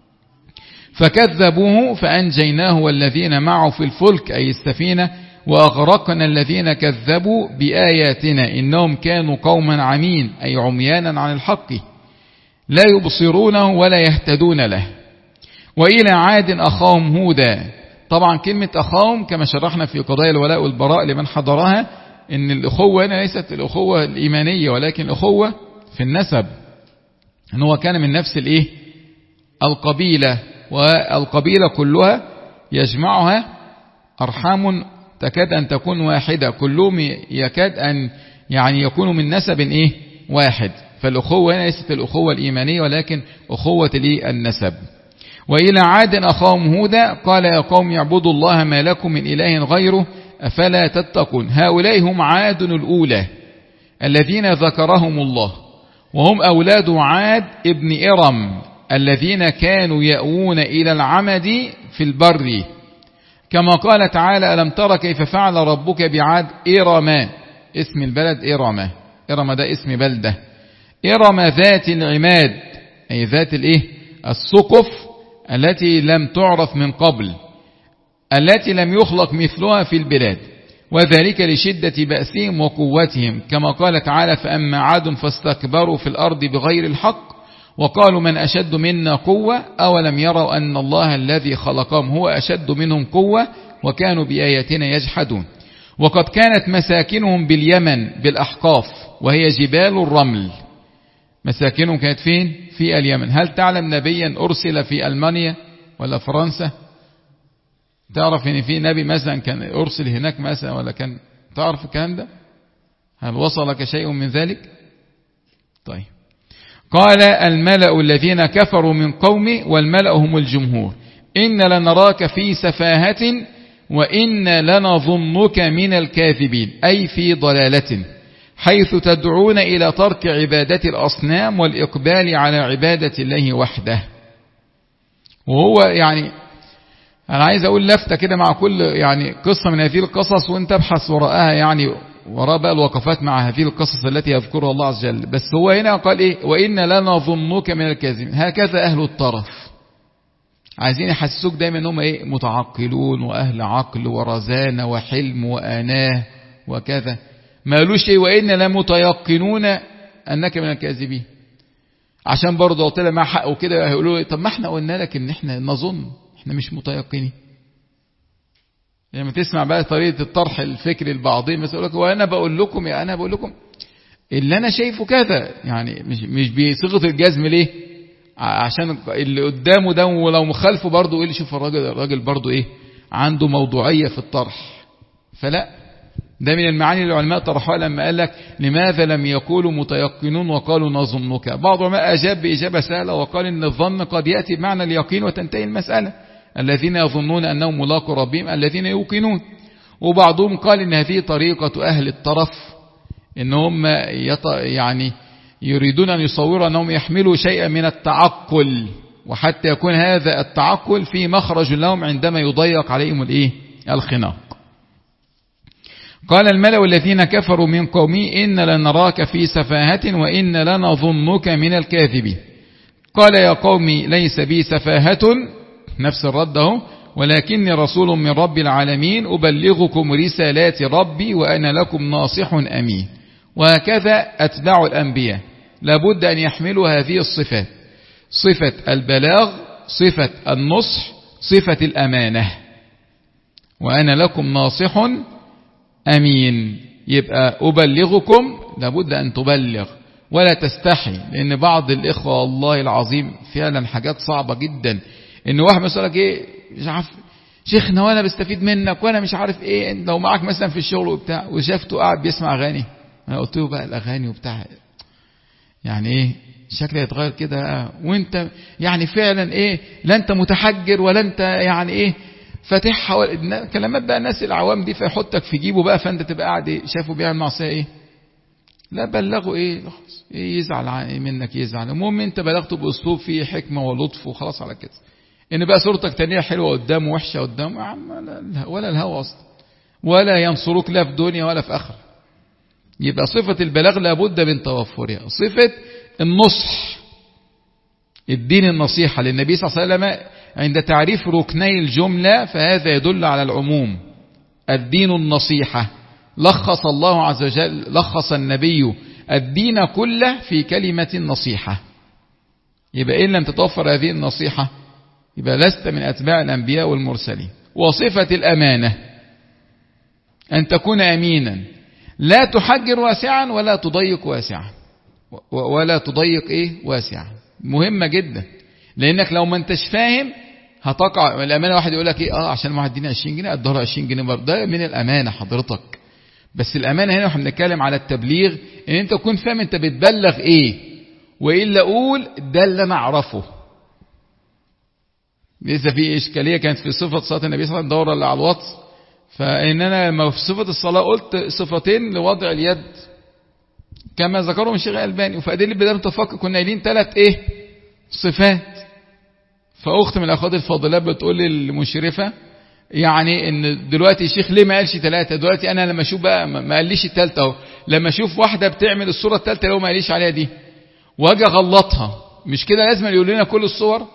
فكذبوه فأنجيناه والذين معه في الفلك أي السفينة وأغرقنا الذين كذبوا بآياتنا إنهم كانوا قوما عمين أي عميانا عن الحق لا يبصرونه ولا يهتدون له. وإلى عاد أخاهم هودا. طبعا كلمة أخاهم كما شرحنا في قضايا الولاء والبراء لمن حضرها إن الأخوة هنا ليست الأخوة الإيمانية ولكن الأخوة في النسب، إن هو كان من نفس الإيه القبيلة، والقبيلة كلها يجمعها أرحام تكاد أن تكون واحدة، كلهم يكاد أن يعني يكونوا من نسب إيه واحد. فالأخوة هنا ليست الأخوة الإيمانية ولكن أخوة النسب. وإلى عاد أخاهم هودا قال يا قوم اعبدوا الله ما لكم من إله غيره أفلا تتقون. هؤلاء هم عاد الأولى الذين ذكرهم الله، وهم أولاد عاد ابن إرم الذين كانوا يأوون إلى العمد في البر، كما قال تعالى ألم تر كيف فعل ربك بعاد إرم، اسم البلد إرم، إرم ده اسم بلدة، إرم ذات العماد أي ذات الإيه السقف التي لم تعرف من قبل، التي لم يخلق مثلها في البلاد، وذلك لشدة بأسهم وقوتهم، كما قال تعالى فأما عاد فاستكبروا في الأرض بغير الحق وقالوا من أشد منا قوة أولم يروا أن الله الذي خلقهم هو أشد منهم قوة وكانوا بآياتنا يجحدون. وقد كانت مساكنهم باليمن بالأحقاف وهي جبال الرمل، مساكنهم كانت فين؟ في اليمن. هل تعلم نبيا أرسل في ألمانيا ولا فرنسا؟ تعرف ان في نبي مثلا كان أرسل هناك مثلا ولا كان تعرف الكلام ده؟ هل وصلك شيء من ذلك؟ طيب قال الملأ الذين كفروا من قومي والملأ هم الجمهور إن لنراك في سفاهة وإن لنظنك من الكاذبين أي في ضلالة، حيث تدعون إلى ترك عبادة الأصنام والإقبال على عبادة الله وحده. وهو يعني أنا عايز أقول لفتة كده مع كل يعني قصة من هذه القصص وانت ابحث وراءها، يعني وراء بقى الوقفات مع هذه القصص التي يذكرها الله عز وجل. بس هو هنا قال إيه وإن لنظنك من الكاذبين. هكذا أهل الطرف عايزين يحسسوك دايما أنهم إيه متعقلون وأهل عقل ورزانة وحلم وآناه وكذا، ما قالوش إيه وإن لمتيقنون أنك من الكاذبين، عشان برضه قلت لها مع حق وكده هيقولوا طب ما احنا قلنا لك ان احنا نظن، احنا مش متيقنين. لما يعني تسمع بقى طريقة الطرح الفكري البعضين مثلا يقول لك وانا بقول لكم يا انا بقول لكم اللي انا شايفه كذا، يعني مش مش بصيغة الجزم ليه؟ عشان اللي قدامه ده ولو مخالفه برضه ايه اللي شوف الراجل الراجل برضه ايه عنده موضوعية في الطرح. فلا، ده من المعاني اللي العلماء طرحوها لما قال لك لماذا لم يقولوا متيقنون وقالوا نظنك. بعض العلماء أجاب بإجابة سهلة وقال إن الظن قد يأتي بمعنى اليقين وتنتهي المسألة، الذين يظنون أنهم ملاقوا ربهم الذين يوقنون. وبعضهم قال إن هذه طريقة أهل الطرف، إن هم يعني يريدون أن يصوروا أنهم يحملوا شيئا من التعقل، وحتى يكون هذا التعقل في مخرج لهم عندما يضيق عليهم الإيه الخناق. قال الملأ الذين كفروا من قومي إن لنراك في سفاهة وإن لنظنك من الكاذبين. قال يا قومي ليس بي سفاهة، نفس الرد اهو، ولكني رسول من رب العالمين أبلغكم رسالات ربي وأنا لكم ناصح أمين. وهكذا أتباع الأنبياء لابد أن يحملوا هذه الصفات: صفة البلاغ، صفة النصح، صفة الأمانة. وأنا لكم ناصح أمين. يبقى أبلغكم، لابد أن تبلغ ولا تستحي، لأن بعض الإخوة والله العظيم فعلا حاجات صعبة جدا. إن واحد مثلا لك إيه مش عارف شيخنا وأنا بستفيد منك وأنا مش عارف إيه، لو معك مثلا في الشغل وبتاع وشافته قاعد بيسمع أغاني، أنا قلت له بقى الأغاني وبتاع يعني إيه شكله يتغير كده، وأنت يعني فعلا إيه لا أنت متحجر ولا أنت يعني إيه فاتحها كلمات بقى الناس العوام دي، فيحطك في جيبه بقى، فأنت تبقى قاعد إيه شافه بيعمل معصية إيه لا بلغه ايه ايه يزعل منك يزعل، المهم انت بلغته باسلوب فيه حكمه ولطف وخلاص على كده. ان بقى صورتك تانية حلوه قدامه وحشه قدامه يا عم ولا الهوى اصلا، ولا ينصروك لا في دنيا ولا في اخره. يبقى صفه البلاغ لابد من توفرها. صفه النصح، الدين النصيحه للنبي صلى الله عليه وسلم عند تعريف ركني الجمله، فهذا يدل على العموم. الدين النصيحه، لخص الله عز وجل لخص النبي الدين كله في كلمة النصيحة. يبقى إن لم تتوفر هذه النصيحة يبقى لست من أتباع الأنبياء والمرسلين. وصفة الأمانة أن تكون أمينا، لا تحجر واسعا ولا تضيق واسعا، ولا تضيق إيه واسعا. مهمة جدا، لأنك لو ما انتش فاهم هتقع الأمانة. واحد يقول لك إيه اه عشان واحد اديني عشرين جنيه اديله عشرين جنيه برضه، ده من الأمانة حضرتك. بس الأمانة هنا واحنا بنتكلم على التبليغ، ان انت تكون فاهم انت بتبلغ ايه، وإلا اقول ده اللي انا اعرفه. لسه في اشكالية كانت في صفة صلاة النبي صلى الله عليه وسلم، دورة اللي على الواتس، فان انا لما في صفة الصلاة قلت صفتين لوضع اليد كما ذكرهم الشيخ الألباني، وفي اللي بدأنا نتفكر كنا قايلين ثلاث ايه صفات. فاخت من الاخوات الفاضلات بتقول لي المشرفة يعني ان دلوقتي الشيخ ليه ما قالش ثلاثة؟ دلوقتي انا لما اشوف بقى ما قاليش الثالثه اهو، لما اشوف واحده بتعمل الصوره الثالثه لو ما قاليش عليها دي واجي اغلطها، مش كده لازم يقول لنا كل الصور؟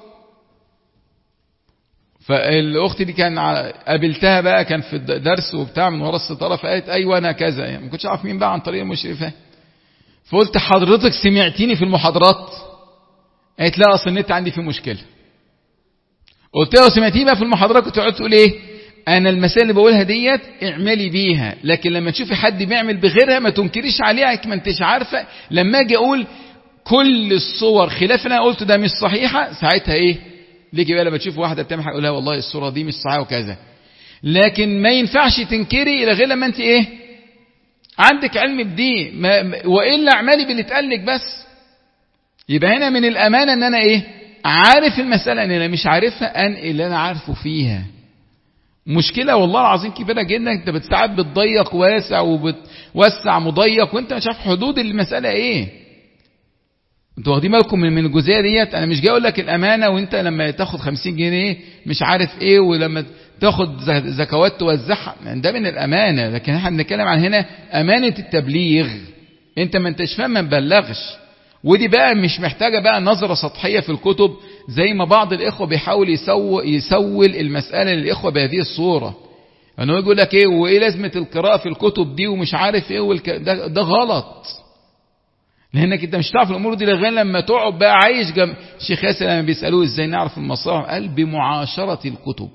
فالاخت دي كان قابلتها بقى كان في درس وبتاع من ورا الستاره، فقالت ايوه انا كذا، يعني ما كنتش اعرف مين بقى عن طريق المشرفه. فقلت حضرتك سمعتيني في المحاضرات؟ قالت لا اصل النت عندي فيه مشكله. قلت له سمعتيه بقى في المحاضرات كنت قعدت تقول ايه انا المسائل اللي بقولها ديت اعملي بيها، لكن لما تشوفي حد بيعمل بغيرها ما تنكريش عليها ما انتش عارفه. لما اجي اقول كل الصور خلاف اللي انا قلته ده مش صحيحه، ساعتها ايه ليكي بقى لما تشوف واحده بتعمل حاجه قولها والله الصوره دي مش صحيحه وكذا. لكن ما ينفعش تنكري الى غير لما انت ايه عندك علم بدي، والا اعملي باللي اتقال لك بس. يبقى هنا من الامانه ان انا ايه عارف المسألة، ان انا مش عارفها انقل اللي انا عارفه فيها. مشكلة والله العظيم كبيرة جدا، انت بتساعد بتضيق واسع وبتوسع مضيق وانت مش عارف حدود المسألة ايه. انتوا واخدين بالكم من الجزئية ديت؟ انا مش جاي اقول لك الامانة وانت لما تاخد خمسين جنيه مش عارف ايه، ولما تاخد زكوات توزعها ده من الامانة. لكن احنا بنتكلم عن هنا امانة التبليغ، انت ما انتش فاهم ما تبلغش. ودي بقى مش محتاجة بقى نظرة سطحية في الكتب زي ما بعض الإخوة بيحاول يسو يسول المسألة للإخوة بهذه الصورة، أنه يقول لك إيه وإيه لازمة القراءة في الكتب دي ومش عارف إيه والك... ده, ده غلط. لأنك أنت مش تعرف الأمور دي لغاية لما تقعد بقى عايش جنب الشيخ ياسر لما بيسألوه إزاي نعرف المصائب، قال بمعاشرة الكتب.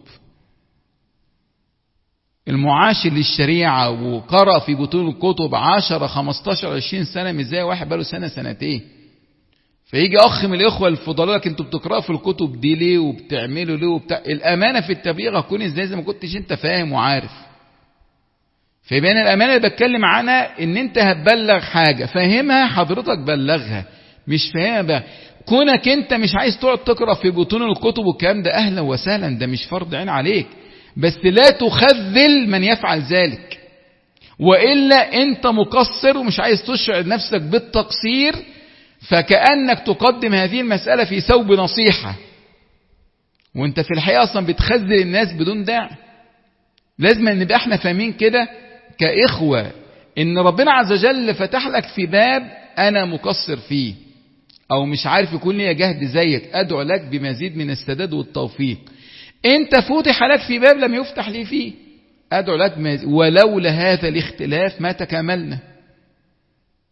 المعاشر للشريعة وقرأ في بطون الكتب عشرة خمستاشر عشرين سنة، مش زي واحد بقاله سنة سنتين. فيجي أخ من الإخوة الفضلاء لك أنتوا بتقرأوا في الكتب دي ليه وبتعملوا ليه وبتاع. الأمانة في التبليغ هتكون إزاي زي ما كنتش أنت فاهم وعارف. فيبقى الأمانة اللي بتكلم عنها إن أنت هتبلغ حاجة فاهمها حضرتك بلغها، مش فاهمها بقى كونك أنت مش عايز تقعد تقرأ في بطون الكتب والكلام ده أهلا وسهلا، ده مش فرض عين عليك، بس لا تخذل من يفعل ذلك، وإلا أنت مقصر ومش عايز تشعر نفسك بالتقصير، فكأنك تقدم هذه المسألة في ثوب نصيحة وانت في الحقيقة أصلا بتخذل الناس بدون داعي. لازم نبقى احنا فاهمين كده كإخوة ان ربنا عز وجل فتح لك في باب أنا مقصر فيه أو مش عارف يكون لي جهد زيك، أدعو لك بمزيد من السداد والتوفيق. انت فتح لك في باب لم يفتح لي فيه، أدعو لك بمزيد. ولولا هذا الاختلاف ما تكاملنا.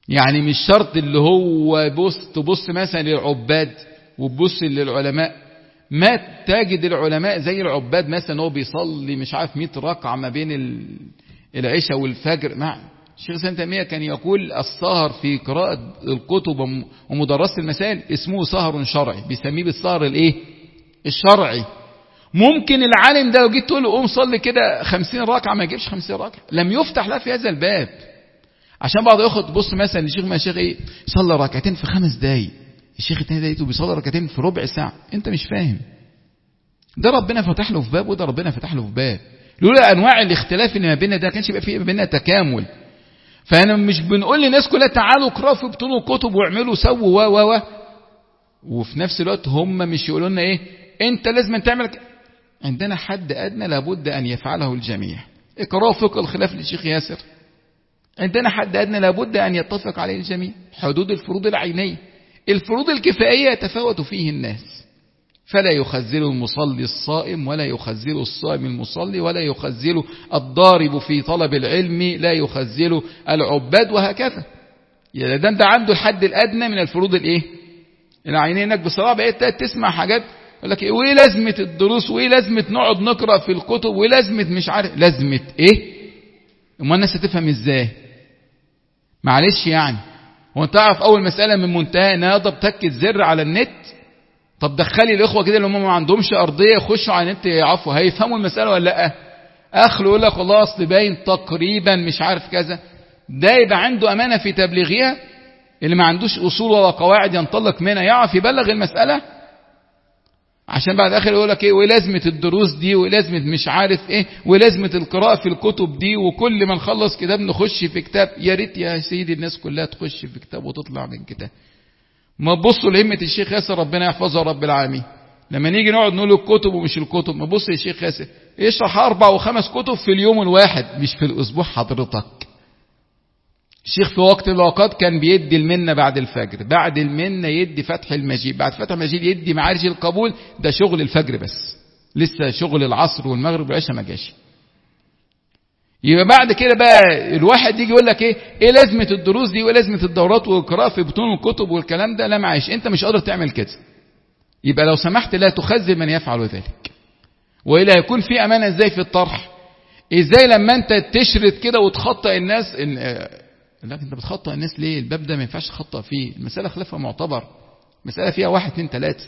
يعني مش شرط اللي هو بص تبص مثلا للعباد وتبص للعلماء، ما تجد العلماء زي العباد مثلا هو بيصلي مش عارف مئة ركعة ما بين العشاء والفجر. مع الشيخ سنة تيمية كان يقول السهر في قراءة الكتب ومدرسة المسائل اسمه سهر شرعي، بيسميه بالسهر الايه الشرعي. ممكن العالم ده لو جيت تقول له قوم صلي كده خمسين ركعة ما يجيبش خمسين ركعة، لم يفتح له في هذا الباب. عشان بعض ياخد بص مثلا الشيخ ما الشيخ ايه صلى ركعتين في خمس دقايق، الشيخ التاني ده لقيته بيصلي ركعتين في ربع ساعة. انت مش فاهم، ده ربنا فتح له في باب وده ربنا فتح له في باب. لولا انواع الاختلاف اللي ما بيننا ده كانش يبقى فيه بيننا تكامل. فانا مش بنقول للناس كلها تعالوا اقرأوا في بطون الكتب واعملوا سووا و و وفي نفس الوقت هم مش يقولوا لنا ايه انت لازم تعمل. عندنا حد ادنى لابد ان يفعله الجميع. اقرأوا فقه الخلاف للشيخ ياسر، عندنا حد ادنى لابد ان يتفق عليه الجميع. حدود الفروض العينية، الفروض الكفائية يتفاوت فيه الناس، فلا يخزل المصلي الصائم ولا يخزل الصائم المصلي ولا يخزل الضارب في طلب العلم لا يخزل العباد، وهكذا. يعني ده انت عنده الحد الادنى من الفروض الايه العينية. انك بصراحة بقيت تسمع حاجات يقول لك ايه لازمة الدروس وايه لازمة نقعد نقرأ في الكتب وايه لازمة مش عارف لازمة ايه. اما الناس هتفهم ازاي؟ معلش يعني هو انت تعرف اول مسألة من منتهى انها يضرب تكة زر على النت؟ طب دخلي الاخوة كده اللي هم ما عندهمش ارضية يخشوا على النت يعرفوا هيفهموا المسألة ولا لا؟ اخلوا يقول لك والله اصل باين تقريبا مش عارف كذا. ده يبقى عنده امانة في تبليغها. اللي ما عندوش اصول ولا قواعد ينطلق منها يعرف يبلغ المسألة؟ عشان بعد اخر يقول لك ايه ولازمة الدروس دي ولازمة مش عارف ايه ولازمة القراءة في الكتب دي، وكل ما نخلص كتاب نخش في كتاب. يا ريت يا سيدي الناس كلها تخش في كتاب وتطلع من كتاب. ما تبصوا لهمة الشيخ ياسر ربنا يحفظه رب العالمين. لما نيجي نقعد نقول الكتب ومش الكتب، ما بص الشيخ ياسر يشرح اربع وخمس كتب في اليوم الواحد مش في الاسبوع. حضرتك الشيخ في وقت الاوقات كان بيدي المنة بعد الفجر، بعد المنة يدي فتح المجيد، بعد فتح المجيد يدي معارج القبول. ده شغل الفجر بس، لسه شغل العصر والمغرب والعشاء ما جاش. يبقى بعد كده بقى الواحد يجي يقول لك ايه ايه لازمة الدروس دي وايه لازمة الدورات والقراءة في بطون الكتب والكلام ده؟ لا معيش، انت مش قادر تعمل كده. يبقى لو سمحت لا تخزل من يفعل ذلك. وإلا يكون في امانة ازاي في الطرح؟ ازاي لما انت تشرد كده وتخطئ الناس إن لكن انت بتخطئ الناس ليه؟ الباب ده ما ينفعش تخطئ فيه، المسألة خلافها معتبر، مسألة فيها واحد اتنين تلاتة.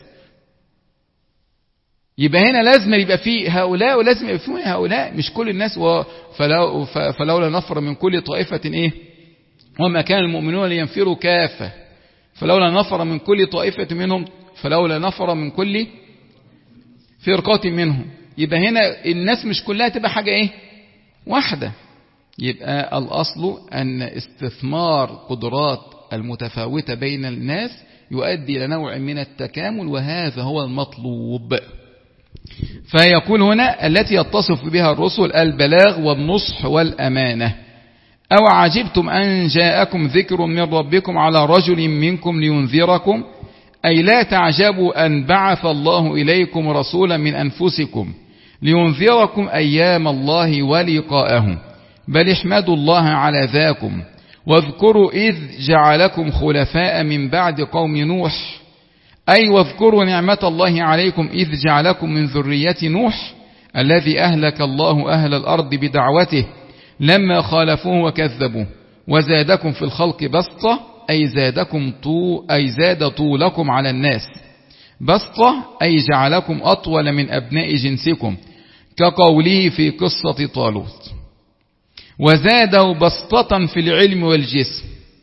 يبقى هنا لازم يبقى فيه هؤلاء ولازم يبقى فيه هؤلاء، مش كل الناس. فلو فلولا نفر من كل طائفة ايه وما كان المؤمنون لينفروا كافة فلولا نفر من كل طائفة منهم فلولا نفر من كل فرقة منهم. يبقى هنا الناس مش كلها تبقى حاجة ايه واحدة. يبقى الأصل أن استثمار قدرات المتفاوتة بين الناس يؤدي إلى نوع من التكامل، وهذا هو المطلوب. فيقول هنا التي يتصف بها الرسل البلاغ والنصح والأمانة. أو عجبتم أن جاءكم ذكر من ربكم على رجل منكم لينذركم، أي لا تعجبوا أن بعث الله إليكم رسولا من أنفسكم لينذركم أيام الله ولقاءه، بل احمدوا الله على ذاكم واذكروا إذ جعلكم خلفاء من بعد قوم نوح، أي واذكروا نعمة الله عليكم إذ جعلكم من ذرية نوح الذي أهلك الله أهل الأرض بدعوته لما خالفوه وكذبوا، وزادكم في الخلق بسطة، أي زادكم طو أي زاد طولكم على الناس، بسطة أي جعلكم أطول من أبناء جنسكم، كقوله في قصة طالوت، وزادوا بسطة في العلم والجسم.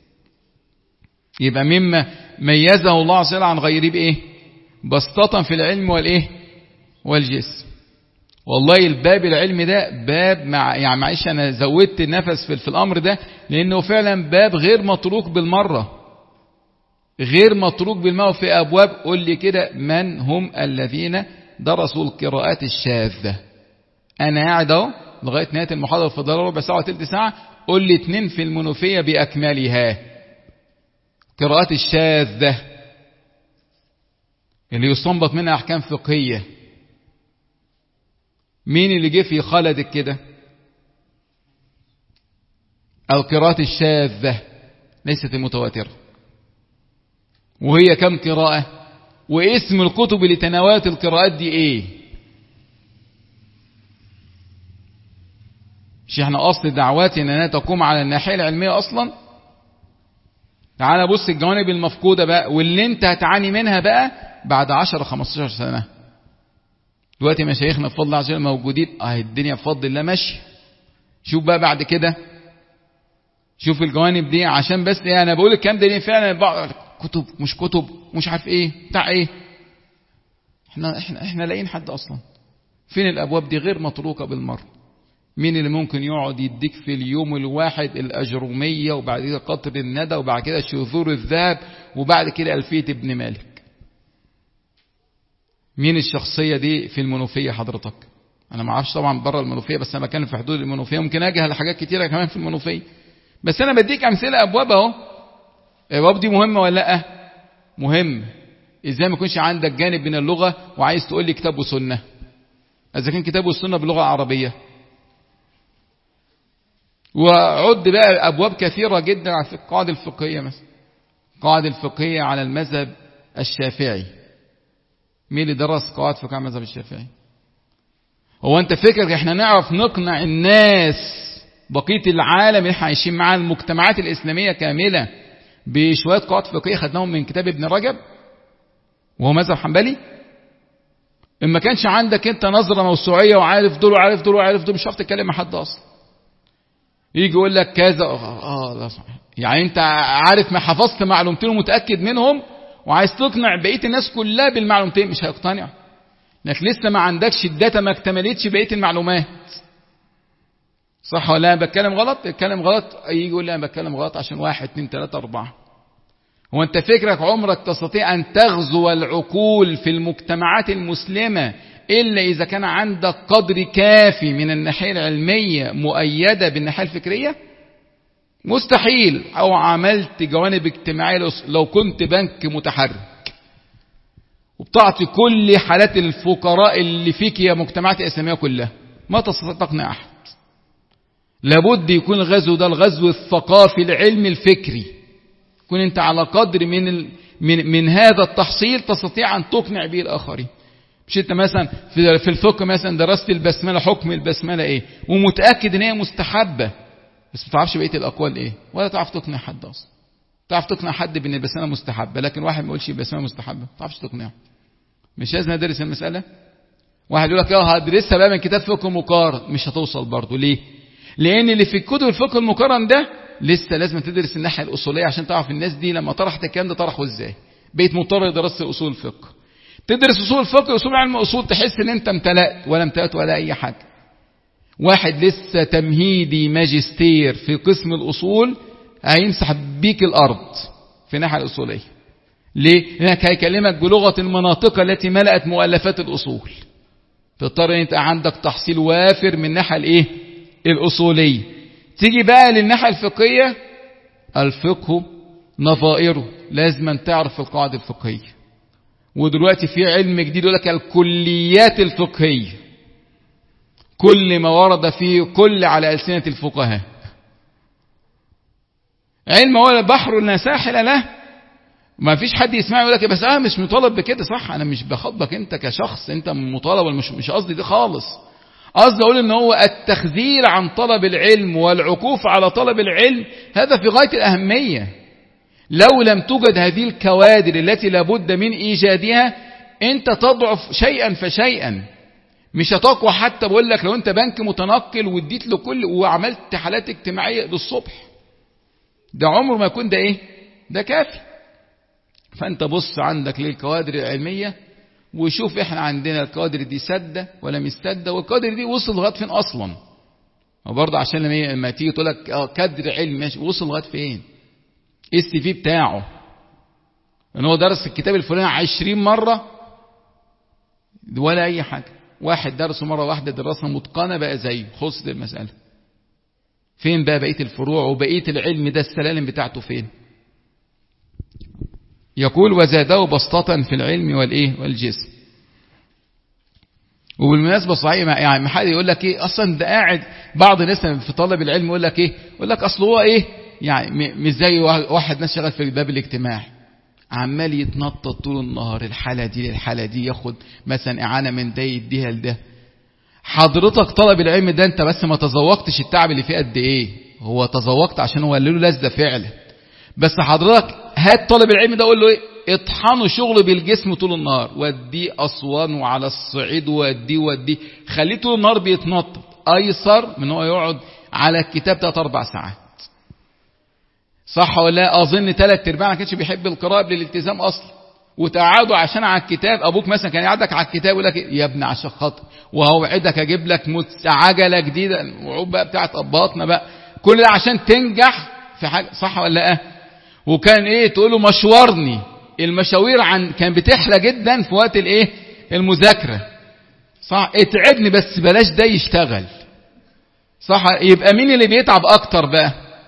يبقى مما ميزه الله عز وجل عن غيره بإيه؟ بسطة في العلم والإيه؟ والجسم. والله الباب العلم ده باب مع يعني معيش أنا زودت النفس في, في الأمر ده لأنه فعلا باب غير متروك بالمرة، غير متروك بالمرة. في أبواب قل لي كده من هم الذين درسوا القراءات الشاذة؟ أنا قاعد أهو لغاية نهاية المحاضرة في ضرورة ربع ساعة وثلث ساعة قل لي اتنين في المنوفية بأكملها قراءات الشاذة اللي يستنبط منها أحكام فقهية. مين اللي جه في خالدك كده؟ القراءات الشاذة ليست المتواترة. وهي كم قراءة؟ واسم الكتب اللي تناولت القراءات دي ايه؟ مش احنا اصل دعواتي انها تقوم على الناحية العلمية اصلا؟ تعال بص الجوانب المفقودة بقى واللي انت هتعاني منها بقى بعد عشرة خمستاشر سنة. دلوقتي مشايخنا بفضل الله عز وجل موجودين، اه الدنيا بفضل الله ماشية. شوف بقى بعد كده، شوف الجوانب دي، عشان بس ايه انا بقول الكلام ده ليه فعلا بعض كتب مش كتب مش عارف ايه بتاع ايه. احنا احنا احنا لاقيين حد اصلا؟ فين الابواب دي؟ غير مطروقة بالمرة. مين اللي ممكن يقعد يديك في اليوم الواحد الأجرومية وبعد كده قطر الندى وبعد كده شذور الذهب وبعد كده ألفية ابن مالك؟ مين الشخصية دي في المنوفية حضرتك؟ أنا ما اعرفش طبعا بره المنوفية، بس أنا بتكلم في حدود المنوفية، ممكن أجهل حاجات كتيرة كمان في المنوفية، بس أنا بديك أمثلة أبواب أهو. الأبواب دي مهمة ولا لأ؟ مهم. إزاي ما يكونش عندك جانب من اللغة وعايز تقول لي كتاب وسنة؟ إذا كان كتاب والسنة باللغة العربية. وعد بقى أبواب كثيرة جدا في القواعد الفقهية مثلا. القواعد الفقهية على المذهب الشافعي. مين اللي درس قواعد فقهية على المذهب الشافعي؟ هو أنت فكرك إحنا نعرف نقنع الناس بقية العالم اللي احنا عايشين معاه المجتمعات الإسلامية كاملة بشوية قواعد فقهية خدناهم من كتاب ابن رجب وهو مذهب حنبلي؟ إما كانش عندك أنت نظرة موسوعية وعارف دول وعارف دول وعارف دول مش هتعرف تتكلم مع حد أصلا. يجي يقول لك كذا اه لا صحيح. يعني انت عارف ما حفظت معلومتين ومتاكد منهم وعايز تقنع بقيه الناس كلها بالمعلومتين، مش هيقتنع لانك لسه ما عندكش الداتا، ما اكتملتش بقيه المعلومات. صح ولا انا بتكلم غلط؟ بتكلم غلط. يجي يقول لي انا بتكلم غلط عشان واحد اتنين تلاته اربعه. هو انت فكرك عمرك تستطيع ان تغزو العقول في المجتمعات المسلمه إلا إذا كان عندك قدر كافي من الناحية العلمية مؤيدة بالناحية الفكرية؟ مستحيل. أو عملت جوانب اجتماعية لو كنت بنك متحرك وبتعطي كل حالات الفقراء اللي فيك يا مجتمعات الإسلامية كلها، ما تستطيع تقنع أحد. لابد يكون الغزو ده الغزو الثقافي العلمي الفكري، يكون أنت على قدر من ال... من من هذا التحصيل تستطيع أن تقنع به الآخرين. مش انت مثلا في الفقه مثلا درست البسمله، حكم البسمله ايه ومتاكد ان هي مستحبه، بس ما تعرفش بقيه الاقوال ايه، ولا تعرف تقنع حد اصلا. تعرف تقنع حد بان البسمله مستحبه، لكن واحد ما يقولش البسمله مستحبه ما تعرفش تقنعه. مش لازم ادرس المساله. واحد يقول لك اه هدرسها بقى من كتاب فقه مقارن، مش هتوصل برضه. ليه؟ لان اللي في كتب الفقه المقارن ده لسه لازم تدرس الناحيه الاصوليه عشان تعرف الناس دي لما طرحت الكلام ده طرحه ازاي. بقيت مضطر لدراسه اصول الفقه. تدرس اصول الفقه، اصول علم اصول، تحس ان انت امتلأت ولا امتلأت ولا اي حاجه. واحد لسه تمهيدي ماجستير في قسم الاصول هيمسح بيك الارض في الناحيه الاصوليه. ليه؟ لانك هيكلمك بلغه المناطق التي ملأت مؤلفات الاصول. تضطر ان انت عندك تحصيل وافر من الناحيه الايه؟ الاصوليه. تيجي بقى للناحيه الفقهيه، الفقه نظائره، لازم أن تعرف القواعد الفقهيه. ودلوقتي في علم جديد يقول لك الكليات الفقهية، كل ما ورد فيه كل على ألسنة الفقهاء. علم هو البحر لا ساحل له. ما فيش حد يسمع يقول لك بس اه مش مطالب بكده. صح، انا مش بخاطبك انت كشخص، انت مطالب، مش مش قصدي دي خالص. قصدي اقول ان هو التخذيل عن طلب العلم والعكوف على طلب العلم هذا في غاية الأهمية. لو لم توجد هذه الكوادر التي لابد من إيجادها أنت تضعف شيئا فشيئا، مش هتقوى. حتى بقول لك لو أنت بنك متنقل واديت له كل وعملت حالات اجتماعية للصبح، ده عمره ما يكون ده إيه؟ ده كافي. فأنت بص عندك للكوادر العلمية وشوف إحنا عندنا الكوادر دي سدة ولا مش سدة، والكوادر دي وصل لغاية فين أصلا. وبرضه عشان لما تيجي تقول لك اه كادر علم ماشي، وصل لغاية فين؟ ايه السي في بتاعه؟ ان هو درس الكتاب الفلاني عشرين مرة ولا اي حاجة. واحد درسه مرة واحدة دراسة متقنة بقى زيه، خلصت المسألة. فين بقى بقية الفروع وبقية العلم ده السلالم بتاعته فين؟ يقول وزاده بسطة في العلم والايه والجسم. وبالمناسبة صحيح يعني ما حد يقول لك ايه اصلا ده قاعد. بعض الناس في طلب العلم يقول لك ايه؟ يقول لك اصل هو ايه يعني مش زي واحد ناس شغال في الباب الاجتماعي عمال يتنطط طول النهار الحالة دي للحالة دي، ياخد مثلا إعانة من ده يديها لده. حضرتك طلب العلم ده انت بس ما تذوقتش التعب اللي فيه قد ايه، هو تذوقت عشان هو له لذة فعلا. بس حضرتك هات طالب العلم ده قول له ايه، اطحنوا شغل بالجسم طول النهار، وديه أسوان وعلى الصعيد وديه وديه، خليه طول النهار بيتنطط، ايسر من هو يقعد على الكتاب ثلاث اربع ساعات. صح ولا لا؟ اظن ثلاث ارباع ما كانش بيحب القراءه قبل الالتزام اصلا، وتقعدوا عشان على الكتاب. ابوك مثلا كان يقعدك على الكتاب يقول لك يا ابني عشان خاطر، وهوعدك اجيب لك عجله جديده، وعوب بقى بتاعت اباطنا بقى، كل ده عشان تنجح في حاجه. صح ولا لا؟ وكان ايه تقول له مشورني، المشاوير عن كان بتحلى جدا في وقت الايه المذاكره. صح، اتعبني بس بلاش ده يشتغل. صح، يبقى مين اللي بيتعب اكتر بقى؟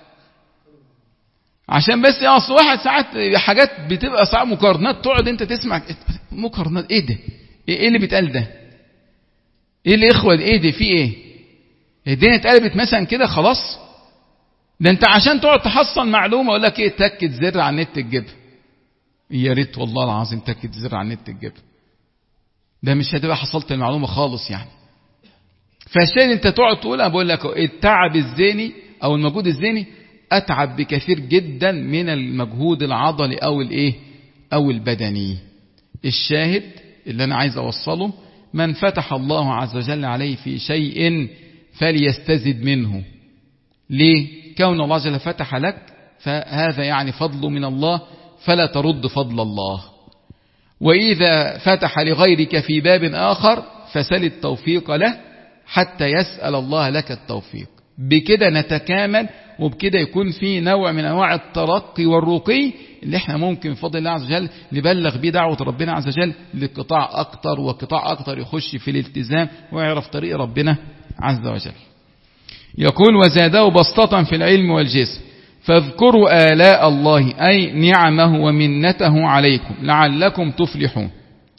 عشان بس اصل واحد ساعات حاجات بتبقى صعب مقارنات، تقعد انت تسمع مقارنات، ايه ده، ايه اللي بيتقال ده، ايه اللي اخوه، ايه ده، في ايه، الدنيا اتقلبت مثلا كده خلاص. ده انت عشان تقعد تحصل معلومه اقول لك ايه، تكت زر على النت تجيبها. يا ريت والله العظيم تكت زر على النت تجيبها، ده مش هتبقى حصلت المعلومه خالص يعني. فالشيء انت تقعد تقول انا بقول لك التعب الذهني او المجهود الذهني اتعب بكثير جدا من المجهود العضلي او الايه او البدني. الشاهد اللي انا عايز اوصله، من فتح الله عز وجل عليه في شيء فليستزد منه. ليه؟ كون الله جل فتح لك فهذا يعني فضل من الله، فلا ترد فضل الله. وإذا فتح لغيرك في باب آخر فسل التوفيق له حتى يسأل الله لك التوفيق. بكده نتكامل، وبكده يكون في نوع من أنواع الترقي والرقي اللي احنا ممكن بفضل الله عز وجل نبلغ بيه دعوة ربنا عز وجل لقطاع أكتر وقطاع أكتر يخش في الالتزام ويعرف طريق ربنا عز وجل. يقول وزاده بسطة في العلم والجسم، فاذكروا آلاء الله أي نعمه ومنته عليكم لعلكم تفلحون.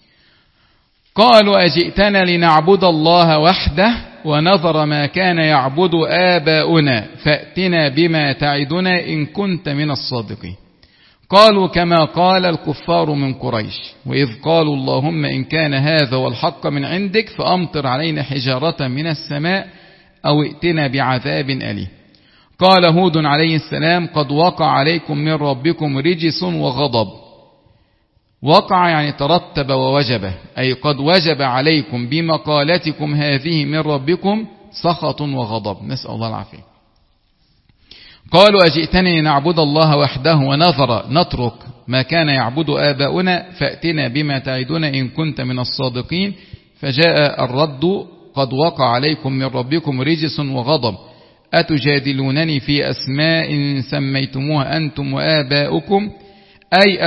قالوا أجئتنا لنعبد الله وحده ونظر ما كان يعبد آباؤنا فأتنا بما تعدنا إن كنت من الصادقين. قالوا كما قال الكفار من قريش وإذ قالوا اللهم إن كان هذا والحق من عندك فأمطر علينا حجارة من السماء أو ائتنا بعذاب أليم. قال هود عليه السلام قد وقع عليكم من ربكم رجس وغضب. وقع يعني ترتب ووجب، أي قد وجب عليكم بمقالتكم هذه من ربكم سخط وغضب، نسأل الله العافية. قالوا أجئتني نعبد الله وحده ونظر نترك ما كان يعبد آباؤنا فأتنا بما تعدنا إن كنت من الصادقين. فجاء الرد قد وقع عليكم من ربكم رجس وغضب أتجادلونني في أسماء سميتموها أنتم وآباؤكم أي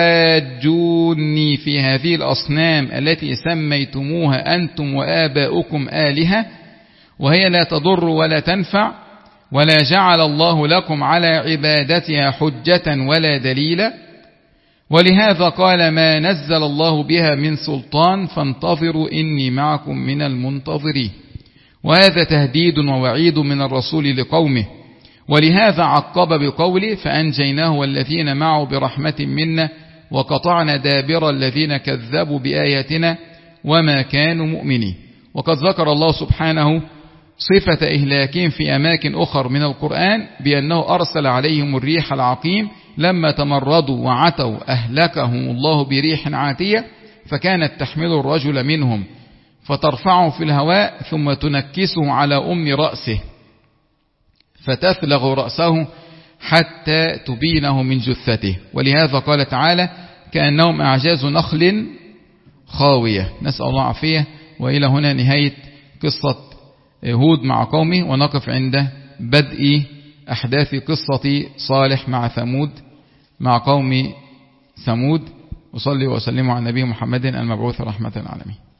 أتحاجوني في هذه الأصنام التي سميتموها أنتم وآباؤكم آلهة وهي لا تضر ولا تنفع ولا جعل الله لكم على عبادتها حجة ولا دليلا. ولهذا قال ما نزل الله بها من سلطان فانتظروا إني معكم من المنتظرين. وهذا تهديد ووعيد من الرسول لقومه. ولهذا عقب بقوله فأنجيناه والذين معه برحمة منا وقطعنا دابر الذين كذبوا بآياتنا وما كانوا مؤمنين. وقد ذكر الله سبحانه صفة إهلاكهم في أماكن أخر من القرآن بأنه أرسل عليهم الريح العقيم لما تمردوا وعتوا أهلكهم الله بريح عاتية فكانت تحمل الرجل منهم فترفعه في الهواء ثم تنكسه على أم رأسه فتثلغ رأسه حتى تبينه من جثته. ولهذا قال تعالى كأنهم أعجاز نخل خاوية. نسأل الله عافية. وإلى هنا نهاية قصة هود مع قومه، ونقف عند بدء أحداث قصة صالح مع ثمود مع قوم ثمود. وصلي وسلم على النبي محمد المبعوث رحمة العالمين.